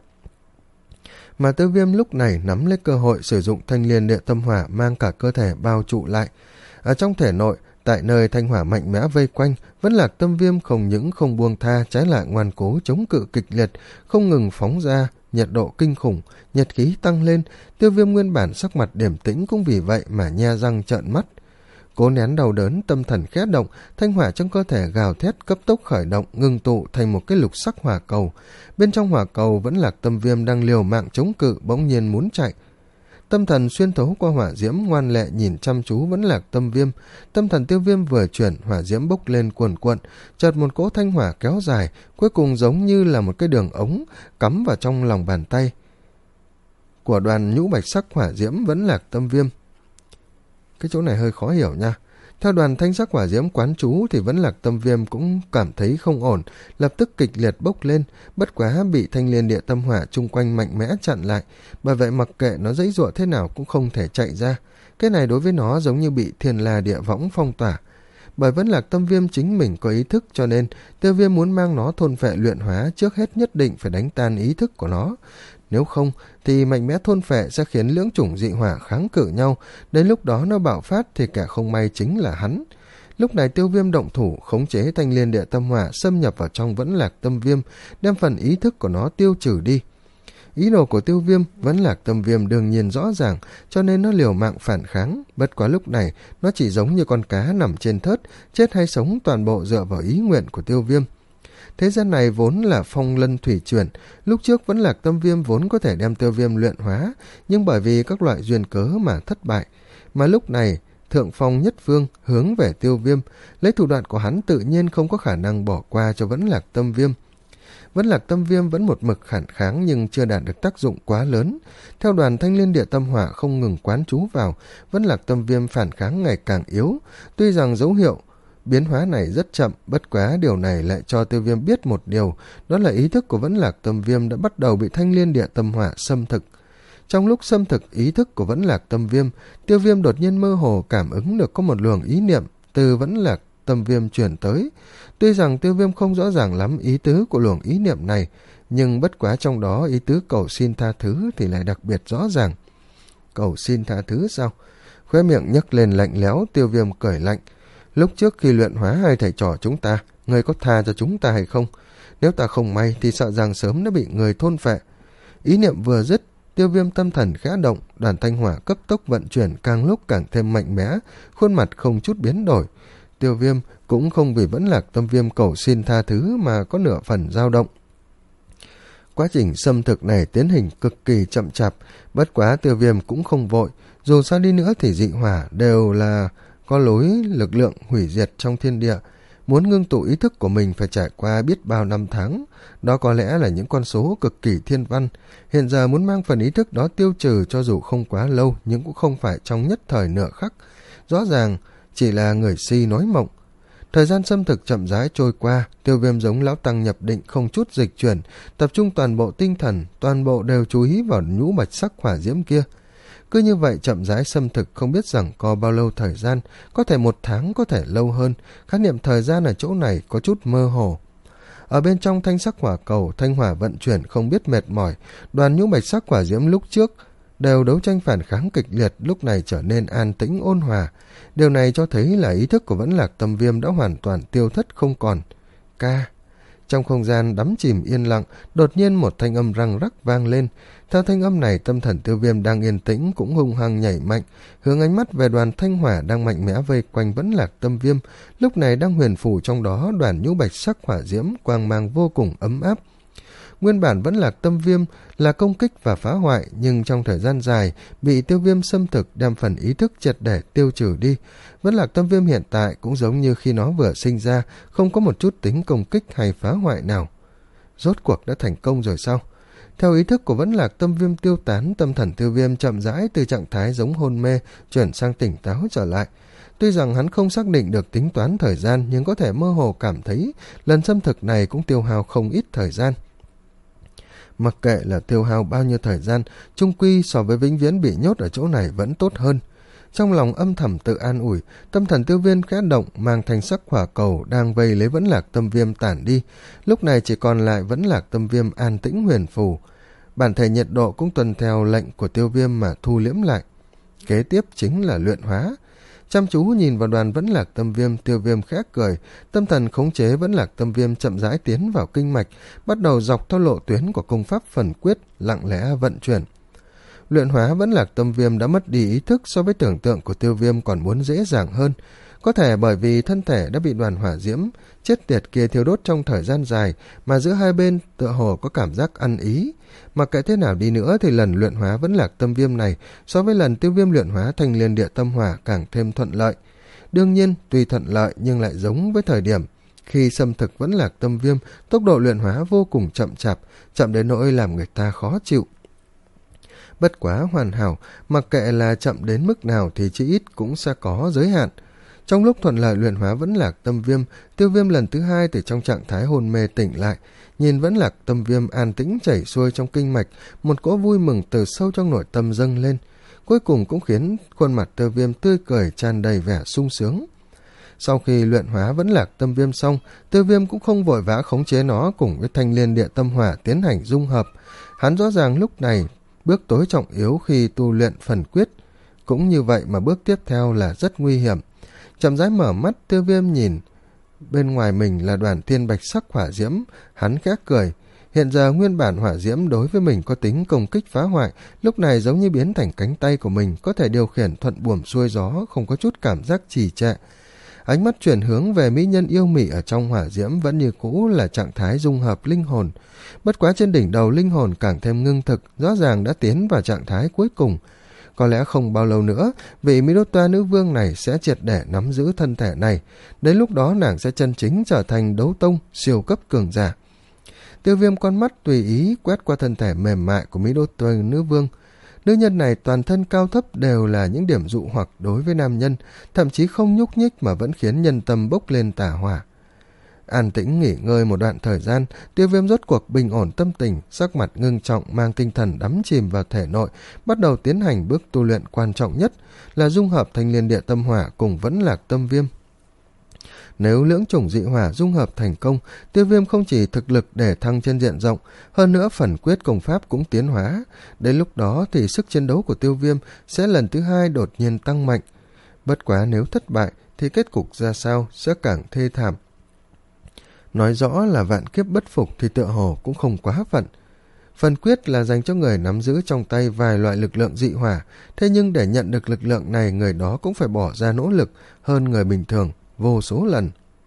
Mà Tiêu Viêm lúc này nắm lấy cơ hội sử dụng thanh liên địa tâm hỏa mang cả cơ thể bao trụ lại. Ở trong thể nội, tại nơi thanh hỏa mạnh mẽ vây quanh, Vẫn Lạc Tâm Viêm không những không buông tha, trái lại ngoan cố chống cự kịch liệt, không ngừng phóng ra nhiệt độ kinh khủng, nhiệt khí tăng lên. Tiêu Viêm nguyên bản sắc mặt điềm tĩnh cũng vì vậy mà nhe răng trợn mắt. Cố nén đau đớn, tâm thần khẽ động, thanh hỏa trong cơ thể gào thét cấp tốc khởi động, ngưng tụ thành một cái lục sắc hỏa cầu. Bên trong hỏa cầu, Vẫn Lạc Tâm Viêm đang liều mạng chống cự, bỗng nhiên muốn chạy. Tâm thần xuyên thấu qua hỏa diễm, ngoan lệ nhìn chăm chú Vẫn Lạc Tâm Viêm. Tâm thần Tiêu Viêm vừa chuyển, hỏa diễm bốc lên cuồn cuộn, chợt một cỗ thanh hỏa kéo dài, cuối cùng giống như là một cái đường ống cắm vào trong lòng bàn tay của đoàn nhũ bạch sắc hỏa diễm Vẫn Lạc Tâm Viêm. Cái chỗ này hơi khó hiểu nha. Theo đoàn thanh sắc hỏa diễm quán chú thì Vẫn Lạc Tâm Viêm cũng cảm thấy không ổn, lập tức kịch liệt bốc lên, bất quá bị thanh liên địa tâm hỏa chung quanh mạnh mẽ chặn lại, bởi vậy mặc kệ nó giãy giụa thế nào cũng không thể chạy ra. Cái này đối với nó giống như bị thiên la địa võng phong tỏa. Bởi Vẫn Lạc Tâm Viêm chính mình có ý thức, cho nên Tiêu Viêm muốn mang nó thôn phệ luyện hóa, trước hết nhất định phải đánh tan ý thức của nó. Nếu không thì mạnh mẽ thôn phệ sẽ khiến lưỡng chủng dị hỏa kháng cự nhau, đến lúc đó nó bạo phát thì kẻ không may chính là hắn. Lúc này Tiêu Viêm động thủ, khống chế thanh liên địa tâm hỏa xâm nhập vào trong Vẫn Lạc Tâm Viêm, đem phần ý thức của nó tiêu trừ đi. Ý đồ của Tiêu Viêm, Vẫn Lạc Tâm Viêm đương nhiên rõ ràng, cho nên nó liều mạng phản kháng. Bất quá lúc này nó chỉ giống như con cá nằm trên thớt, chết hay sống toàn bộ dựa vào ý nguyện của Tiêu Viêm. Thế gian này vốn là phong lân thủy chuyển, lúc trước Vẫn Lạc Tâm Viêm vốn có thể đem Tiêu Viêm luyện hóa, nhưng bởi vì các loại duyên cớ mà thất bại. Mà lúc này Thượng Phong Nhất Vương hướng về Tiêu Viêm, lấy thủ đoạn của hắn tự nhiên không có khả năng bỏ qua cho Vẫn Lạc Tâm Viêm. Vẫn Lạc Tâm Viêm vẫn một mực phản kháng nhưng chưa đạt được tác dụng quá lớn. Theo đoàn thanh liên địa tâm hỏa không ngừng quán chú vào, Vẫn Lạc Tâm Viêm phản kháng ngày càng yếu. Tuy rằng dấu hiệu biến hóa này rất chậm, bất quá điều này lại cho Tiêu Viêm biết một điều, đó là ý thức của Vẫn Lạc Tâm Viêm đã bắt đầu bị thanh liên địa tâm hỏa xâm thực. Trong lúc xâm thực ý thức của Vẫn Lạc Tâm Viêm, Tiêu Viêm đột nhiên mơ hồ cảm ứng được có một luồng ý niệm từ Vẫn Lạc Tâm Viêm chuyển tới. Tuy rằng Tiêu Viêm không rõ ràng lắm ý tứ của luồng ý niệm này, nhưng bất quá trong đó ý tứ cầu xin tha thứ thì lại đặc biệt rõ ràng. Cầu xin tha thứ sao? Khóe miệng nhấc lên lạnh lẽo, Tiêu Viêm cười lạnh. Lúc trước khi luyện hóa hai thầy trò chúng ta, người có tha cho chúng ta hay không? Nếu ta không may thì sợ rằng sớm đã bị người thôn phệ. Ý niệm vừa dứt, Tiêu Viêm tâm thần khẽ động, đoàn thanh hỏa cấp tốc vận chuyển càng lúc càng thêm mạnh mẽ, khuôn mặt không chút biến đổi. Tiêu Viêm cũng không vì Vẫn Lạc Tâm Viêm cầu xin tha thứ mà có nửa phần dao động. Quá trình xâm thực này tiến hành cực kỳ chậm chạp, bất quá Tiêu Viêm cũng không vội, dù sao đi nữa thì dị hỏa đều là có lối lực lượng hủy diệt trong thiên địa. Muốn ngưng tụ ý thức của mình phải trải qua biết bao năm tháng, đó có lẽ là những con số cực kỳ thiên văn. Hiện giờ muốn mang phần ý thức đó tiêu trừ cho dù không quá lâu nhưng cũng không phải trong nhất thời nửa khắc. Rõ ràng chỉ là người si nói mộng. Thời gian xâm thực chậm rãi trôi qua, Tiêu Viêm giống lão tăng nhập định không chút dịch chuyển, tập trung toàn bộ tinh thần, toàn bộ đều chú ý vào nhũ bạch sắc hỏa diễm kia. Cứ như vậy chậm rãi xâm thực, không biết rằng có bao lâu thời gian, có thể một tháng, có thể lâu hơn. Khái niệm thời gian ở chỗ này có chút mơ hồ. Ở bên trong thanh sắc hỏa cầu, thanh hỏa vận chuyển không biết mệt mỏi, đoàn nhũ bạch sắc hỏa diễm lúc trước đều đấu tranh phản kháng kịch liệt, lúc này trở nên an tĩnh ôn hòa. Điều này cho thấy là ý thức của Vẫn Lạc Tâm Viêm đã hoàn toàn tiêu thất không còn. Ca. Trong không gian đắm chìm yên lặng, đột nhiên một thanh âm răng rắc vang lên. Theo thanh âm này, tâm thần Tiêu Viêm đang yên tĩnh cũng hung hăng nhảy mạnh, hướng ánh mắt về đoàn thanh hỏa đang mạnh mẽ vây quanh Vẫn Lạc Tâm Viêm, lúc này đang huyền phù trong đó đoàn nhũ bạch sắc hỏa diễm, quang mang vô cùng ấm áp. Nguyên bản Vẫn Lạc Tâm Viêm là công kích và phá hoại, nhưng trong thời gian dài bị Tiêu Viêm xâm thực đem phần ý thức triệt để tiêu trừ đi. Vẫn Lạc Tâm Viêm hiện tại cũng giống như khi nó vừa sinh ra, không có một chút tính công kích hay phá hoại nào. Rốt cuộc đã thành công rồi sao? Theo ý thức của Vẫn Lạc Tâm Viêm tiêu tán, tâm thần Tiêu Viêm chậm rãi từ trạng thái giống hôn mê chuyển sang tỉnh táo trở lại. Tuy rằng hắn không xác định được tính toán thời gian, nhưng có thể mơ hồ cảm thấy lần xâm thực này cũng tiêu hao không ít thời gian. Mặc kệ là tiêu hao bao nhiêu thời gian, chung quy so với vĩnh viễn bị nhốt ở chỗ này vẫn tốt hơn. Trong lòng âm thầm tự an ủi, tâm thần Tiêu Viêm khẽ động, mang thanh sắc hỏa cầu đang vây lấy Vẫn Lạc Tâm Viêm tản đi. Lúc này chỉ còn lại Vẫn Lạc Tâm Viêm an tĩnh huyền phù. Bản thể nhiệt độ cũng tuân theo lệnh của Tiêu Viêm mà thu liễm lại. Kế tiếp chính là luyện hóa. Chăm chú nhìn vào đoàn Vẫn Lạc Tâm Viêm, Tiêu Viêm khẽ cười, tâm thần khống chế Vẫn Lạc Tâm Viêm chậm rãi tiến vào kinh mạch, bắt đầu dọc theo lộ tuyến của công pháp Phần Quyết lặng lẽ vận chuyển. Luyện hóa Vẫn Lạc Tâm Viêm đã mất đi ý thức, so với tưởng tượng của Tiêu Viêm còn muốn dễ dàng hơn. Có thể bởi vì thân thể đã bị đoàn hỏa diễm chết tiệt kia thiêu đốt trong thời gian dài, mà giữa hai bên tựa hồ có cảm giác ăn ý. Mặc kệ thế nào đi nữa thì lần luyện hóa Vẫn Lạc Tâm Viêm này so với lần Tiêu Viêm luyện hóa Thanh Liên Địa Tâm Hỏa càng thêm thuận lợi. Đương nhiên, tuy thuận lợi nhưng lại giống với thời điểm khi xâm thực Vẫn Lạc Tâm Viêm, tốc độ luyện hóa vô cùng chậm chạp, chậm đến nỗi làm người ta khó chịu. Bất quá hoàn hảo, mặc kệ là chậm đến mức nào thì chỉ ít cũng sẽ có giới hạn. Trong lúc thuận lợi luyện hóa Vẫn Lạc Tâm Viêm, Tiêu Viêm lần thứ hai từ trong trạng thái hôn mê tỉnh lại, nhìn Vẫn Lạc Tâm Viêm an tĩnh chảy xuôi trong kinh mạch, một cỗ vui mừng từ sâu trong nội tâm dâng lên, cuối cùng cũng khiến khuôn mặt Tiêu Viêm tươi cười tràn đầy vẻ sung sướng. Sau khi luyện hóa Vẫn Lạc Tâm Viêm xong, Tiêu Viêm cũng không vội vã khống chế nó cùng với Thanh Liên Địa Tâm Hỏa tiến hành dung hợp. Hắn rõ ràng lúc này bước tối trọng yếu khi tu luyện Phần Quyết, cũng như vậy mà bước tiếp theo là rất nguy hiểm. Chậm rãi mở mắt, Tiêu Viêm nhìn bên ngoài mình là đoàn thiên bạch sắc hỏa diễm, hắn khẽ cười. Hiện giờ nguyên bản hỏa diễm đối với mình có tính công kích phá hoại, lúc này giống như biến thành cánh tay của mình, có thể điều khiển thuận buồm xuôi gió, không có chút cảm giác trì trệ. Ánh mắt chuyển hướng về mỹ nhân yêu mị ở trong hỏa diễm vẫn như cũ là trạng thái dung hợp linh hồn. Bất quá trên đỉnh đầu linh hồn càng thêm ngưng thực, rõ ràng đã tiến vào trạng thái cuối cùng. Có lẽ không bao lâu nữa, vị Mỹ Đô Toa nữ vương này sẽ triệt để nắm giữ thân thể này. Đến lúc đó nàng sẽ chân chính trở thành đấu tông, siêu cấp cường giả. Tiêu Viêm con mắt tùy ý quét qua thân thể mềm mại của Mỹ Đô Toa nữ vương. Nữ nhân này toàn thân cao thấp đều là những điểm dụ hoặc đối với nam nhân, thậm chí không nhúc nhích mà vẫn khiến nhân tâm bốc lên tà hỏa. An tĩnh nghỉ ngơi một đoạn thời gian, Tiêu Viêm rốt cuộc bình ổn tâm tình, sắc mặt ngưng trọng, mang tinh thần đắm chìm vào thể nội, bắt đầu tiến hành bước tu luyện quan trọng nhất là dung hợp Thanh Liên Địa Tâm Hỏa cùng Vẫn Lạc Tâm Viêm. Nếu lưỡng chủng dị hỏa dung hợp thành công, Tiêu Viêm không chỉ thực lực để thăng trên diện rộng, hơn nữa Phần Quyết công pháp cũng tiến hóa. Đến lúc đó thì sức chiến đấu của Tiêu Viêm sẽ lần thứ hai đột nhiên tăng mạnh. Bất quá nếu thất bại thì kết cục ra sao sẽ càng thê thảm. Nói rõ là vạn kiếp bất phục thì tựa hồ cũng không quá phận. Phần Quyết là dành cho người nắm giữ trong tay vài loại lực lượng dị hỏa, thế nhưng để nhận được lực lượng này, người đó cũng phải bỏ ra nỗ lực hơn người bình thường vô số lần.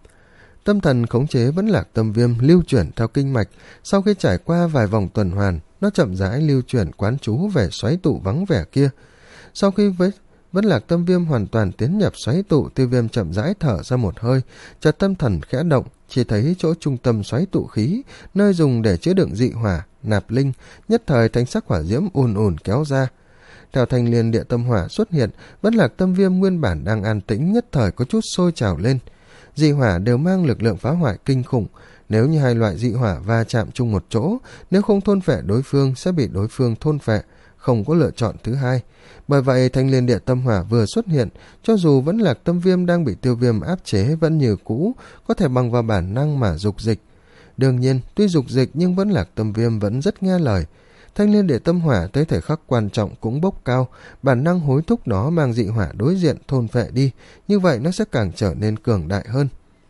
Tâm thần khống chế Vẫn Lạc Tâm Viêm lưu chuyển theo kinh mạch, sau khi trải qua vài vòng tuần hoàn, nó chậm rãi lưu chuyển quán trú về xoáy tụ vắng vẻ kia. Sau khi với Vẫn Lạc Tâm Viêm hoàn toàn tiến nhập xoáy tụ, Tiêu Viêm chậm rãi thở ra một hơi, chợt tâm thần khẽ động, chỉ thấy chỗ trung tâm xoáy tụ khí, nơi dùng để chứa đựng dị hỏa, nạp linh, nhất thời thanh sắc hỏa diễm ùn ùn kéo ra. Theo Thanh Liên Địa Tâm Hỏa xuất hiện, Vẫn Lạc Tâm Viêm nguyên bản đang an tĩnh nhất thời có chút sôi trào lên. Dị hỏa đều mang lực lượng phá hoại kinh khủng, nếu như hai loại dị hỏa va chạm chung một chỗ, nếu không thôn phệ đối phương sẽ bị đối phương thôn phệ, không có lựa chọn thứ hai. Bởi vậy Thanh Liên Địa Tâm Hỏa vừa xuất hiện, cho dù Vẫn Lạc Tâm Viêm đang bị Tiêu Viêm áp chế vẫn như cũ, có thể bằng vào bản năng mà dục dịch. Đương nhiên, tuy dục dịch nhưng Vẫn Lạc Tâm Viêm vẫn rất nghe lời. Thanh Liên Địa Tâm Hỏa tới thời khắc quan trọng cũng bốc cao, bản năng hối thúc nó mang dị hỏa đối diện thôn phệ đi, như vậy nó sẽ càng trở nên cường đại hơn.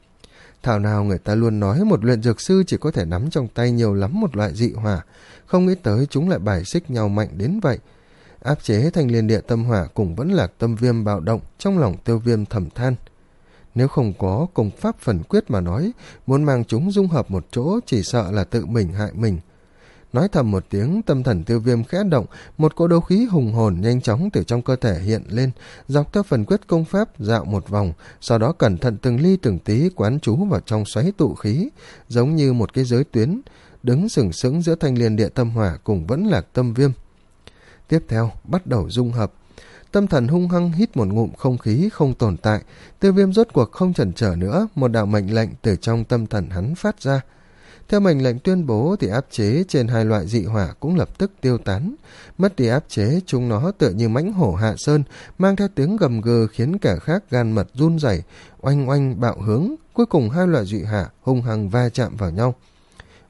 Thảo nào người ta luôn nói một luyện dược sư chỉ có thể nắm trong tay nhiều lắm một loại dị hỏa, không nghĩ tới chúng lại bài xích nhau mạnh đến vậy. Áp chế Thanh Liên Địa Tâm Hỏa cùng Vẫn Lạc Tâm Viêm bạo động, trong lòng Tiêu Viêm thầm than. Nếu không có công pháp Phần Quyết mà nói, muốn mang chúng dung hợp một chỗ chỉ sợ là tự mình hại mình. Nói thầm một tiếng, tâm thần Tiêu Viêm khẽ động, một cỗ đấu khí hùng hồn nhanh chóng từ trong cơ thể hiện lên, dọc theo Phần Quyết công pháp dạo một vòng, sau đó cẩn thận từng ly từng tí quán trú vào trong xoáy tụ khí, giống như một cái giới tuyến, đứng sừng sững giữa Thanh Liên Địa Tâm Hỏa cùng Vẫn Lạc Tâm Viêm. Tiếp theo, bắt đầu dung hợp. Tâm thần hung hăng hít một ngụm không khí không tồn tại, Tiêu Viêm rốt cuộc không chần chờ nữa, một đạo mệnh lệnh từ trong tâm thần hắn phát ra. Theo mệnh lệnh tuyên bố thì áp chế trên hai loại dị hỏa cũng lập tức tiêu tán. Mất đi áp chế, chúng nó tựa như mãnh hổ hạ sơn, mang theo tiếng gầm gừ khiến kẻ khác gan mật run rẩy, oanh oanh bạo hướng, cuối cùng hai loại dị hỏa hung hăng va chạm vào nhau.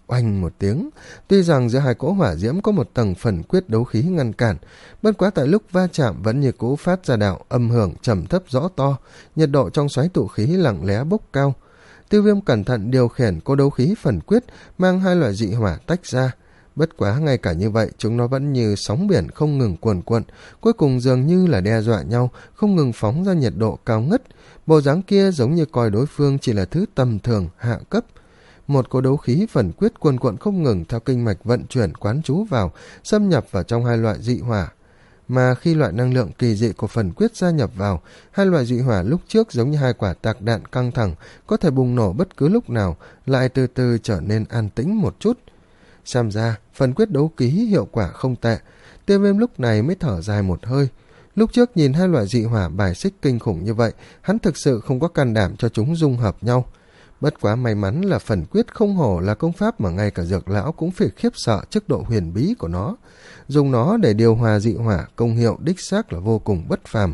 oanh một tiếng. Tuy rằng giữa hai cỗ hỏa diễm có một tầng phần quyết đấu khí ngăn cản, bất quá tại lúc va chạm vẫn như cũ phát ra đạo âm hưởng trầm thấp rõ to, nhiệt độ trong xoáy tụ khí lặng lẽ bốc cao. Tiêu Viêm cẩn thận điều khiển cỗ đấu khí phần quyết, mang hai loại dị hỏa tách ra. Bất quá ngay cả như vậy, chúng nó vẫn như sóng biển không ngừng cuồn cuộn, cuối cùng dường như là đe dọa nhau, không ngừng phóng ra nhiệt độ cao ngất. Bộ dáng kia giống như coi đối phương chỉ là thứ tầm thường, hạ cấp. Một cỗ đấu khí phần quyết cuồn cuộn không ngừng theo kinh mạch vận chuyển quán trú vào, xâm nhập vào trong hai loại dị hỏa. Mà khi loại năng lượng kỳ dị của phần quyết gia nhập vào, hai loại dị hỏa lúc trước giống như hai quả tạc đạn căng thẳng, có thể bùng nổ bất cứ lúc nào, lại từ từ trở nên an tĩnh một chút. Xem ra, phần quyết đấu ký hiệu quả không tệ. Tiêu Viêm lúc này mới thở dài một hơi. Lúc trước nhìn hai loại dị hỏa bài xích kinh khủng như vậy, hắn thực sự không có can đảm cho chúng dung hợp nhau. Bất quá may mắn là phần quyết không hổ là công pháp mà ngay cả Dược lão cũng phải khiếp sợ trước độ huyền bí của nó. Dùng nó để điều hòa dị hỏa, công hiệu đích xác là vô cùng bất phàm.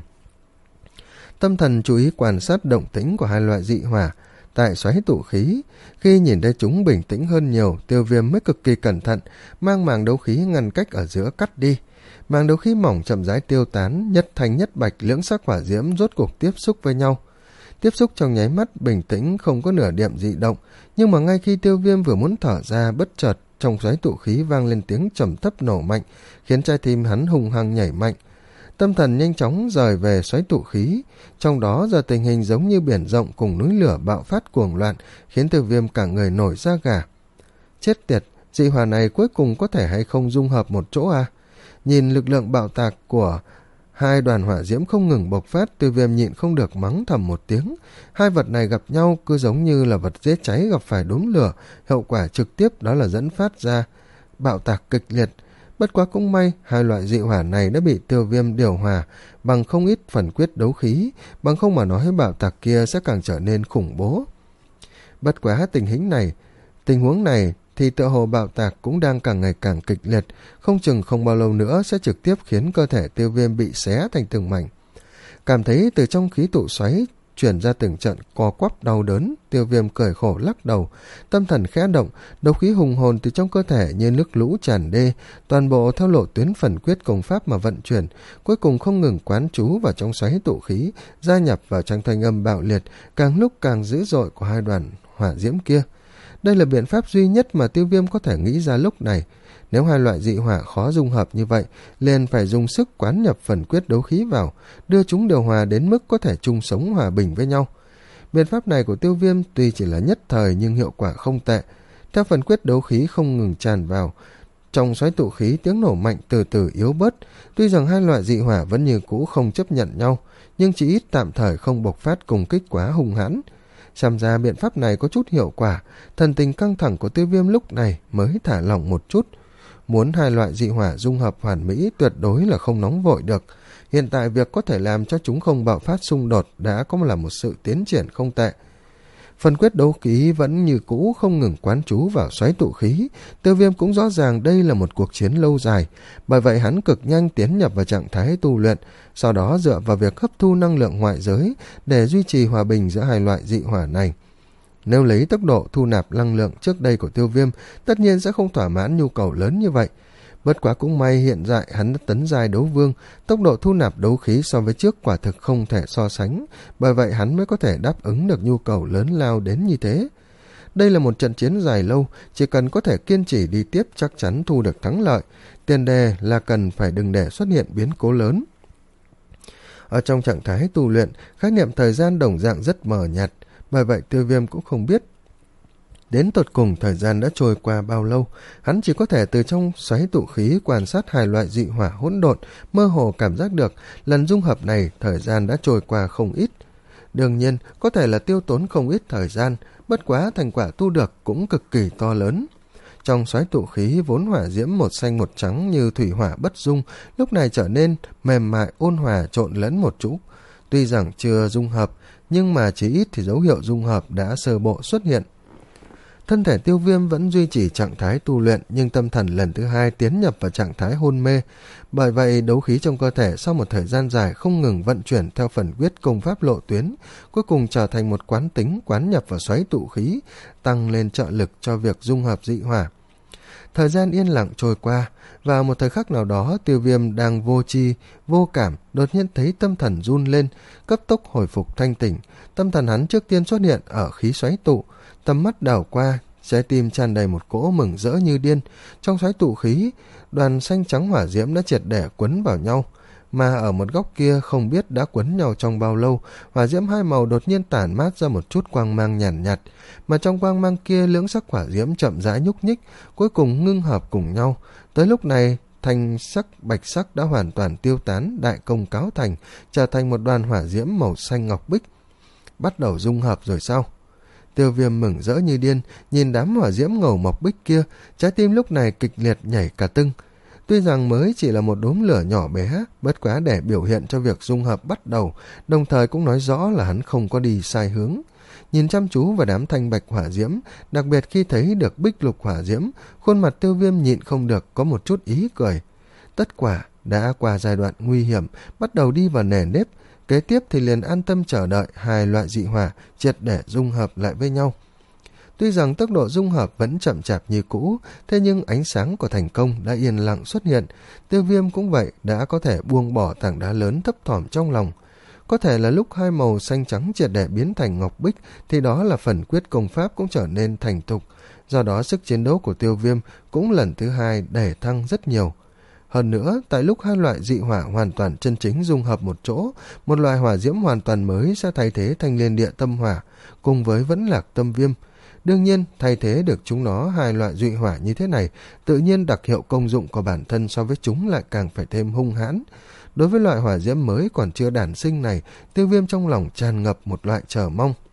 Tâm thần chú ý quan sát động tĩnh của hai loại dị hỏa tại xoáy tụ khí. Khi nhìn thấy chúng bình tĩnh hơn nhiều, Tiêu Viêm mới cực kỳ cẩn thận, mang màng đấu khí ngăn cách ở giữa cắt đi. Màng đấu khí mỏng chậm rãi tiêu tán, nhất thanh nhất bạch lưỡng sắc hỏa diễm rốt cuộc tiếp xúc với nhau. Tiếp xúc trong nháy mắt, bình tĩnh, không có nửa điểm dị động, nhưng mà ngay khi Tiêu Viêm vừa muốn thở ra, bất chợt trong xoáy tụ khí vang lên tiếng trầm thấp nổ mạnh, khiến trái tim hắn hùng hăng nhảy mạnh. Tâm thần nhanh chóng rời về xoáy tụ khí, trong đó giờ tình hình giống như biển rộng cùng núi lửa bạo phát cuồng loạn, khiến Tiêu Viêm cả người nổi da gà. Chết tiệt, dị hỏa này cuối cùng có thể hay không dung hợp một chỗ à? Nhìn lực lượng bạo tạc của hai đoàn hỏa diễm không ngừng bộc phát, Tiêu Viêm nhịn không được mắng thầm một tiếng. Hai vật này gặp nhau cứ giống như là vật dễ cháy gặp phải đốm lửa, hậu quả trực tiếp đó là dẫn phát ra bạo tạc kịch liệt. Bất quá cũng may, hai loại dị hỏa này đã bị Tiêu Viêm điều hòa bằng không ít phần quyết đấu khí, bằng không mà nói bạo tạc kia sẽ càng trở nên khủng bố. Bất quá tình hình này, tình huống này thì tựa hồ bạo tạc cũng đang càng ngày càng kịch liệt, không chừng không bao lâu nữa sẽ trực tiếp khiến cơ thể Tiêu Viêm bị xé thành từng mảnh. Cảm thấy từ trong khí tụ xoáy chuyển ra từng trận co quắp đau đớn, Tiêu Viêm cười khổ lắc đầu, tâm thần khẽ động, đấu khí hùng hồn từ trong cơ thể như nước lũ tràn đê, toàn bộ theo lộ tuyến phần quyết công pháp mà vận chuyển, cuối cùng không ngừng quán trú vào trong xoáy tụ khí, gia nhập vào trong thanh âm bạo liệt, càng lúc càng dữ dội của hai đoàn hỏa diễm kia. Đây là biện pháp duy nhất mà Tiêu Viêm có thể nghĩ ra lúc này. Nếu hai loại dị hỏa khó dung hợp như vậy, liền phải dùng sức quán nhập phần quyết đấu khí vào, đưa chúng điều hòa đến mức có thể chung sống hòa bình với nhau. Biện pháp này của Tiêu Viêm tuy chỉ là nhất thời nhưng hiệu quả không tệ. Theo phần quyết đấu khí không ngừng tràn vào, trong xoáy tụ khí tiếng nổ mạnh từ từ yếu bớt. Tuy rằng hai loại dị hỏa vẫn như cũ không chấp nhận nhau, nhưng chỉ ít tạm thời không bộc phát cùng kích quá hung hãn. Xem ra biện pháp này có chút hiệu quả, thần tình căng thẳng của Tiêu Viêm lúc này mới thả lỏng một chút. Muốn hai loại dị hỏa dung hợp hoàn mỹ tuyệt đối là không nóng vội được. Hiện tại việc có thể làm cho chúng không bạo phát xung đột đã có là một sự tiến triển không tệ. Phần quyết đấu khí vẫn như cũ không ngừng quán trú vào xoáy tụ khí. Tiêu Viêm cũng rõ ràng đây là một cuộc chiến lâu dài, bởi vậy hắn cực nhanh tiến nhập vào trạng thái tu luyện, sau đó dựa vào việc hấp thu năng lượng ngoại giới để duy trì hòa bình giữa hai loại dị hỏa này. Nếu lấy tốc độ thu nạp năng lượng trước đây của Tiêu Viêm, tất nhiên sẽ không thỏa mãn nhu cầu lớn như vậy. Bất quá cũng may hiện tại hắn đã tấn giai đấu vương, tốc độ thu nạp đấu khí so với trước quả thực không thể so sánh, bởi vậy hắn mới có thể đáp ứng được nhu cầu lớn lao đến như thế. Đây là một trận chiến dài lâu, chỉ cần có thể kiên trì đi tiếp chắc chắn thu được thắng lợi, tiền đề là cần phải đừng để xuất hiện biến cố lớn. Ở trong trạng thái tu luyện, khái niệm thời gian đồng dạng rất mờ nhạt, bởi vậy Tiêu Viêm cũng không biết đến tột cùng thời gian đã trôi qua bao lâu. Hắn chỉ có thể từ trong xoáy tụ khí quan sát hai loại dị hỏa hỗn độn, mơ hồ cảm giác được lần dung hợp này thời gian đã trôi qua không ít. Đương nhiên có thể là tiêu tốn không ít thời gian, bất quá thành quả tu được cũng cực kỳ to lớn. Trong xoáy tụ khí vốn hỏa diễm một xanh một trắng như thủy hỏa bất dung, lúc này trở nên mềm mại ôn hòa trộn lẫn một chút. Tuy rằng chưa dung hợp, nhưng mà chỉ ít thì dấu hiệu dung hợp đã sơ bộ xuất hiện. Thân thể Tiêu Viêm vẫn duy trì trạng thái tu luyện, nhưng tâm thần lần thứ hai tiến nhập vào trạng thái hôn mê. Bởi vậy, đấu khí trong cơ thể sau một thời gian dài không ngừng vận chuyển theo phần quyết công pháp lộ tuyến, cuối cùng trở thành một quán tính quán nhập vào xoáy tụ khí, tăng lên trợ lực cho việc dung hợp dị hỏa. Thời gian yên lặng trôi qua, vào một thời khắc nào đó, Tiêu Viêm đang vô tri, vô cảm, đột nhiên thấy tâm thần run lên, cấp tốc hồi phục thanh tỉnh. Tâm thần hắn trước tiên xuất hiện ở khí xoáy tụ, tầm mắt đảo qua, trái tim tràn đầy một cỗ mừng rỡ như điên. Trong xoáy tụ khí, đoàn xanh trắng hỏa diễm đã triệt để quấn vào nhau, mà ở một góc kia không biết đã quấn nhau trong bao lâu, hỏa diễm hai màu đột nhiên tản mát ra một chút quang mang nhàn nhạt, nhạt, mà trong quang mang kia lưỡng sắc hỏa diễm chậm rãi nhúc nhích, cuối cùng ngưng hợp cùng nhau. Tới lúc này, thanh sắc bạch sắc đã hoàn toàn tiêu tán, đại công cáo thành, trở thành một đoàn hỏa diễm màu xanh ngọc bích. Bắt đầu dung hợp rồi sao? Tiêu Viêm mừng rỡ như điên, nhìn đám hỏa diễm ngầu mọc bích kia, trái tim lúc này kịch liệt nhảy cả tưng. Tuy rằng mới chỉ là một đốm lửa nhỏ bé, bất quá để biểu hiện cho việc dung hợp bắt đầu, đồng thời cũng nói rõ là hắn không có đi sai hướng. Nhìn chăm chú vào đám thanh bạch hỏa diễm, đặc biệt khi thấy được bích lục hỏa diễm, khuôn mặt Tiêu Viêm nhịn không được có một chút ý cười. Tất cả đã qua giai đoạn nguy hiểm, bắt đầu đi vào nề nếp, kế tiếp thì liền an tâm chờ đợi hai loại dị hỏa triệt để dung hợp lại với nhau. Tuy rằng tốc độ dung hợp vẫn chậm chạp như cũ, thế nhưng ánh sáng của thành công đã yên lặng xuất hiện. Tiêu Viêm cũng vậy, đã có thể buông bỏ tảng đá lớn thấp thỏm trong lòng. Có thể là lúc hai màu xanh trắng triệt để biến thành ngọc bích, thì đó là phần quyết công pháp cũng trở nên thành thục. Do đó sức chiến đấu của Tiêu Viêm cũng lần thứ hai để thăng rất nhiều. Hơn nữa, tại lúc hai loại dị hỏa hoàn toàn chân chính dung hợp một chỗ, một loại hỏa diễm hoàn toàn mới sẽ thay thế thanh liên địa tâm hỏa, cùng với vẫn lạc tâm viêm. Đương nhiên, thay thế được chúng nó hai loại dị hỏa như thế này, tự nhiên đặc hiệu công dụng của bản thân so với chúng lại càng phải thêm hung hãn. Đối với loại hỏa diễm mới còn chưa đản sinh này, Tiêu Viêm trong lòng tràn ngập một loại chờ mong.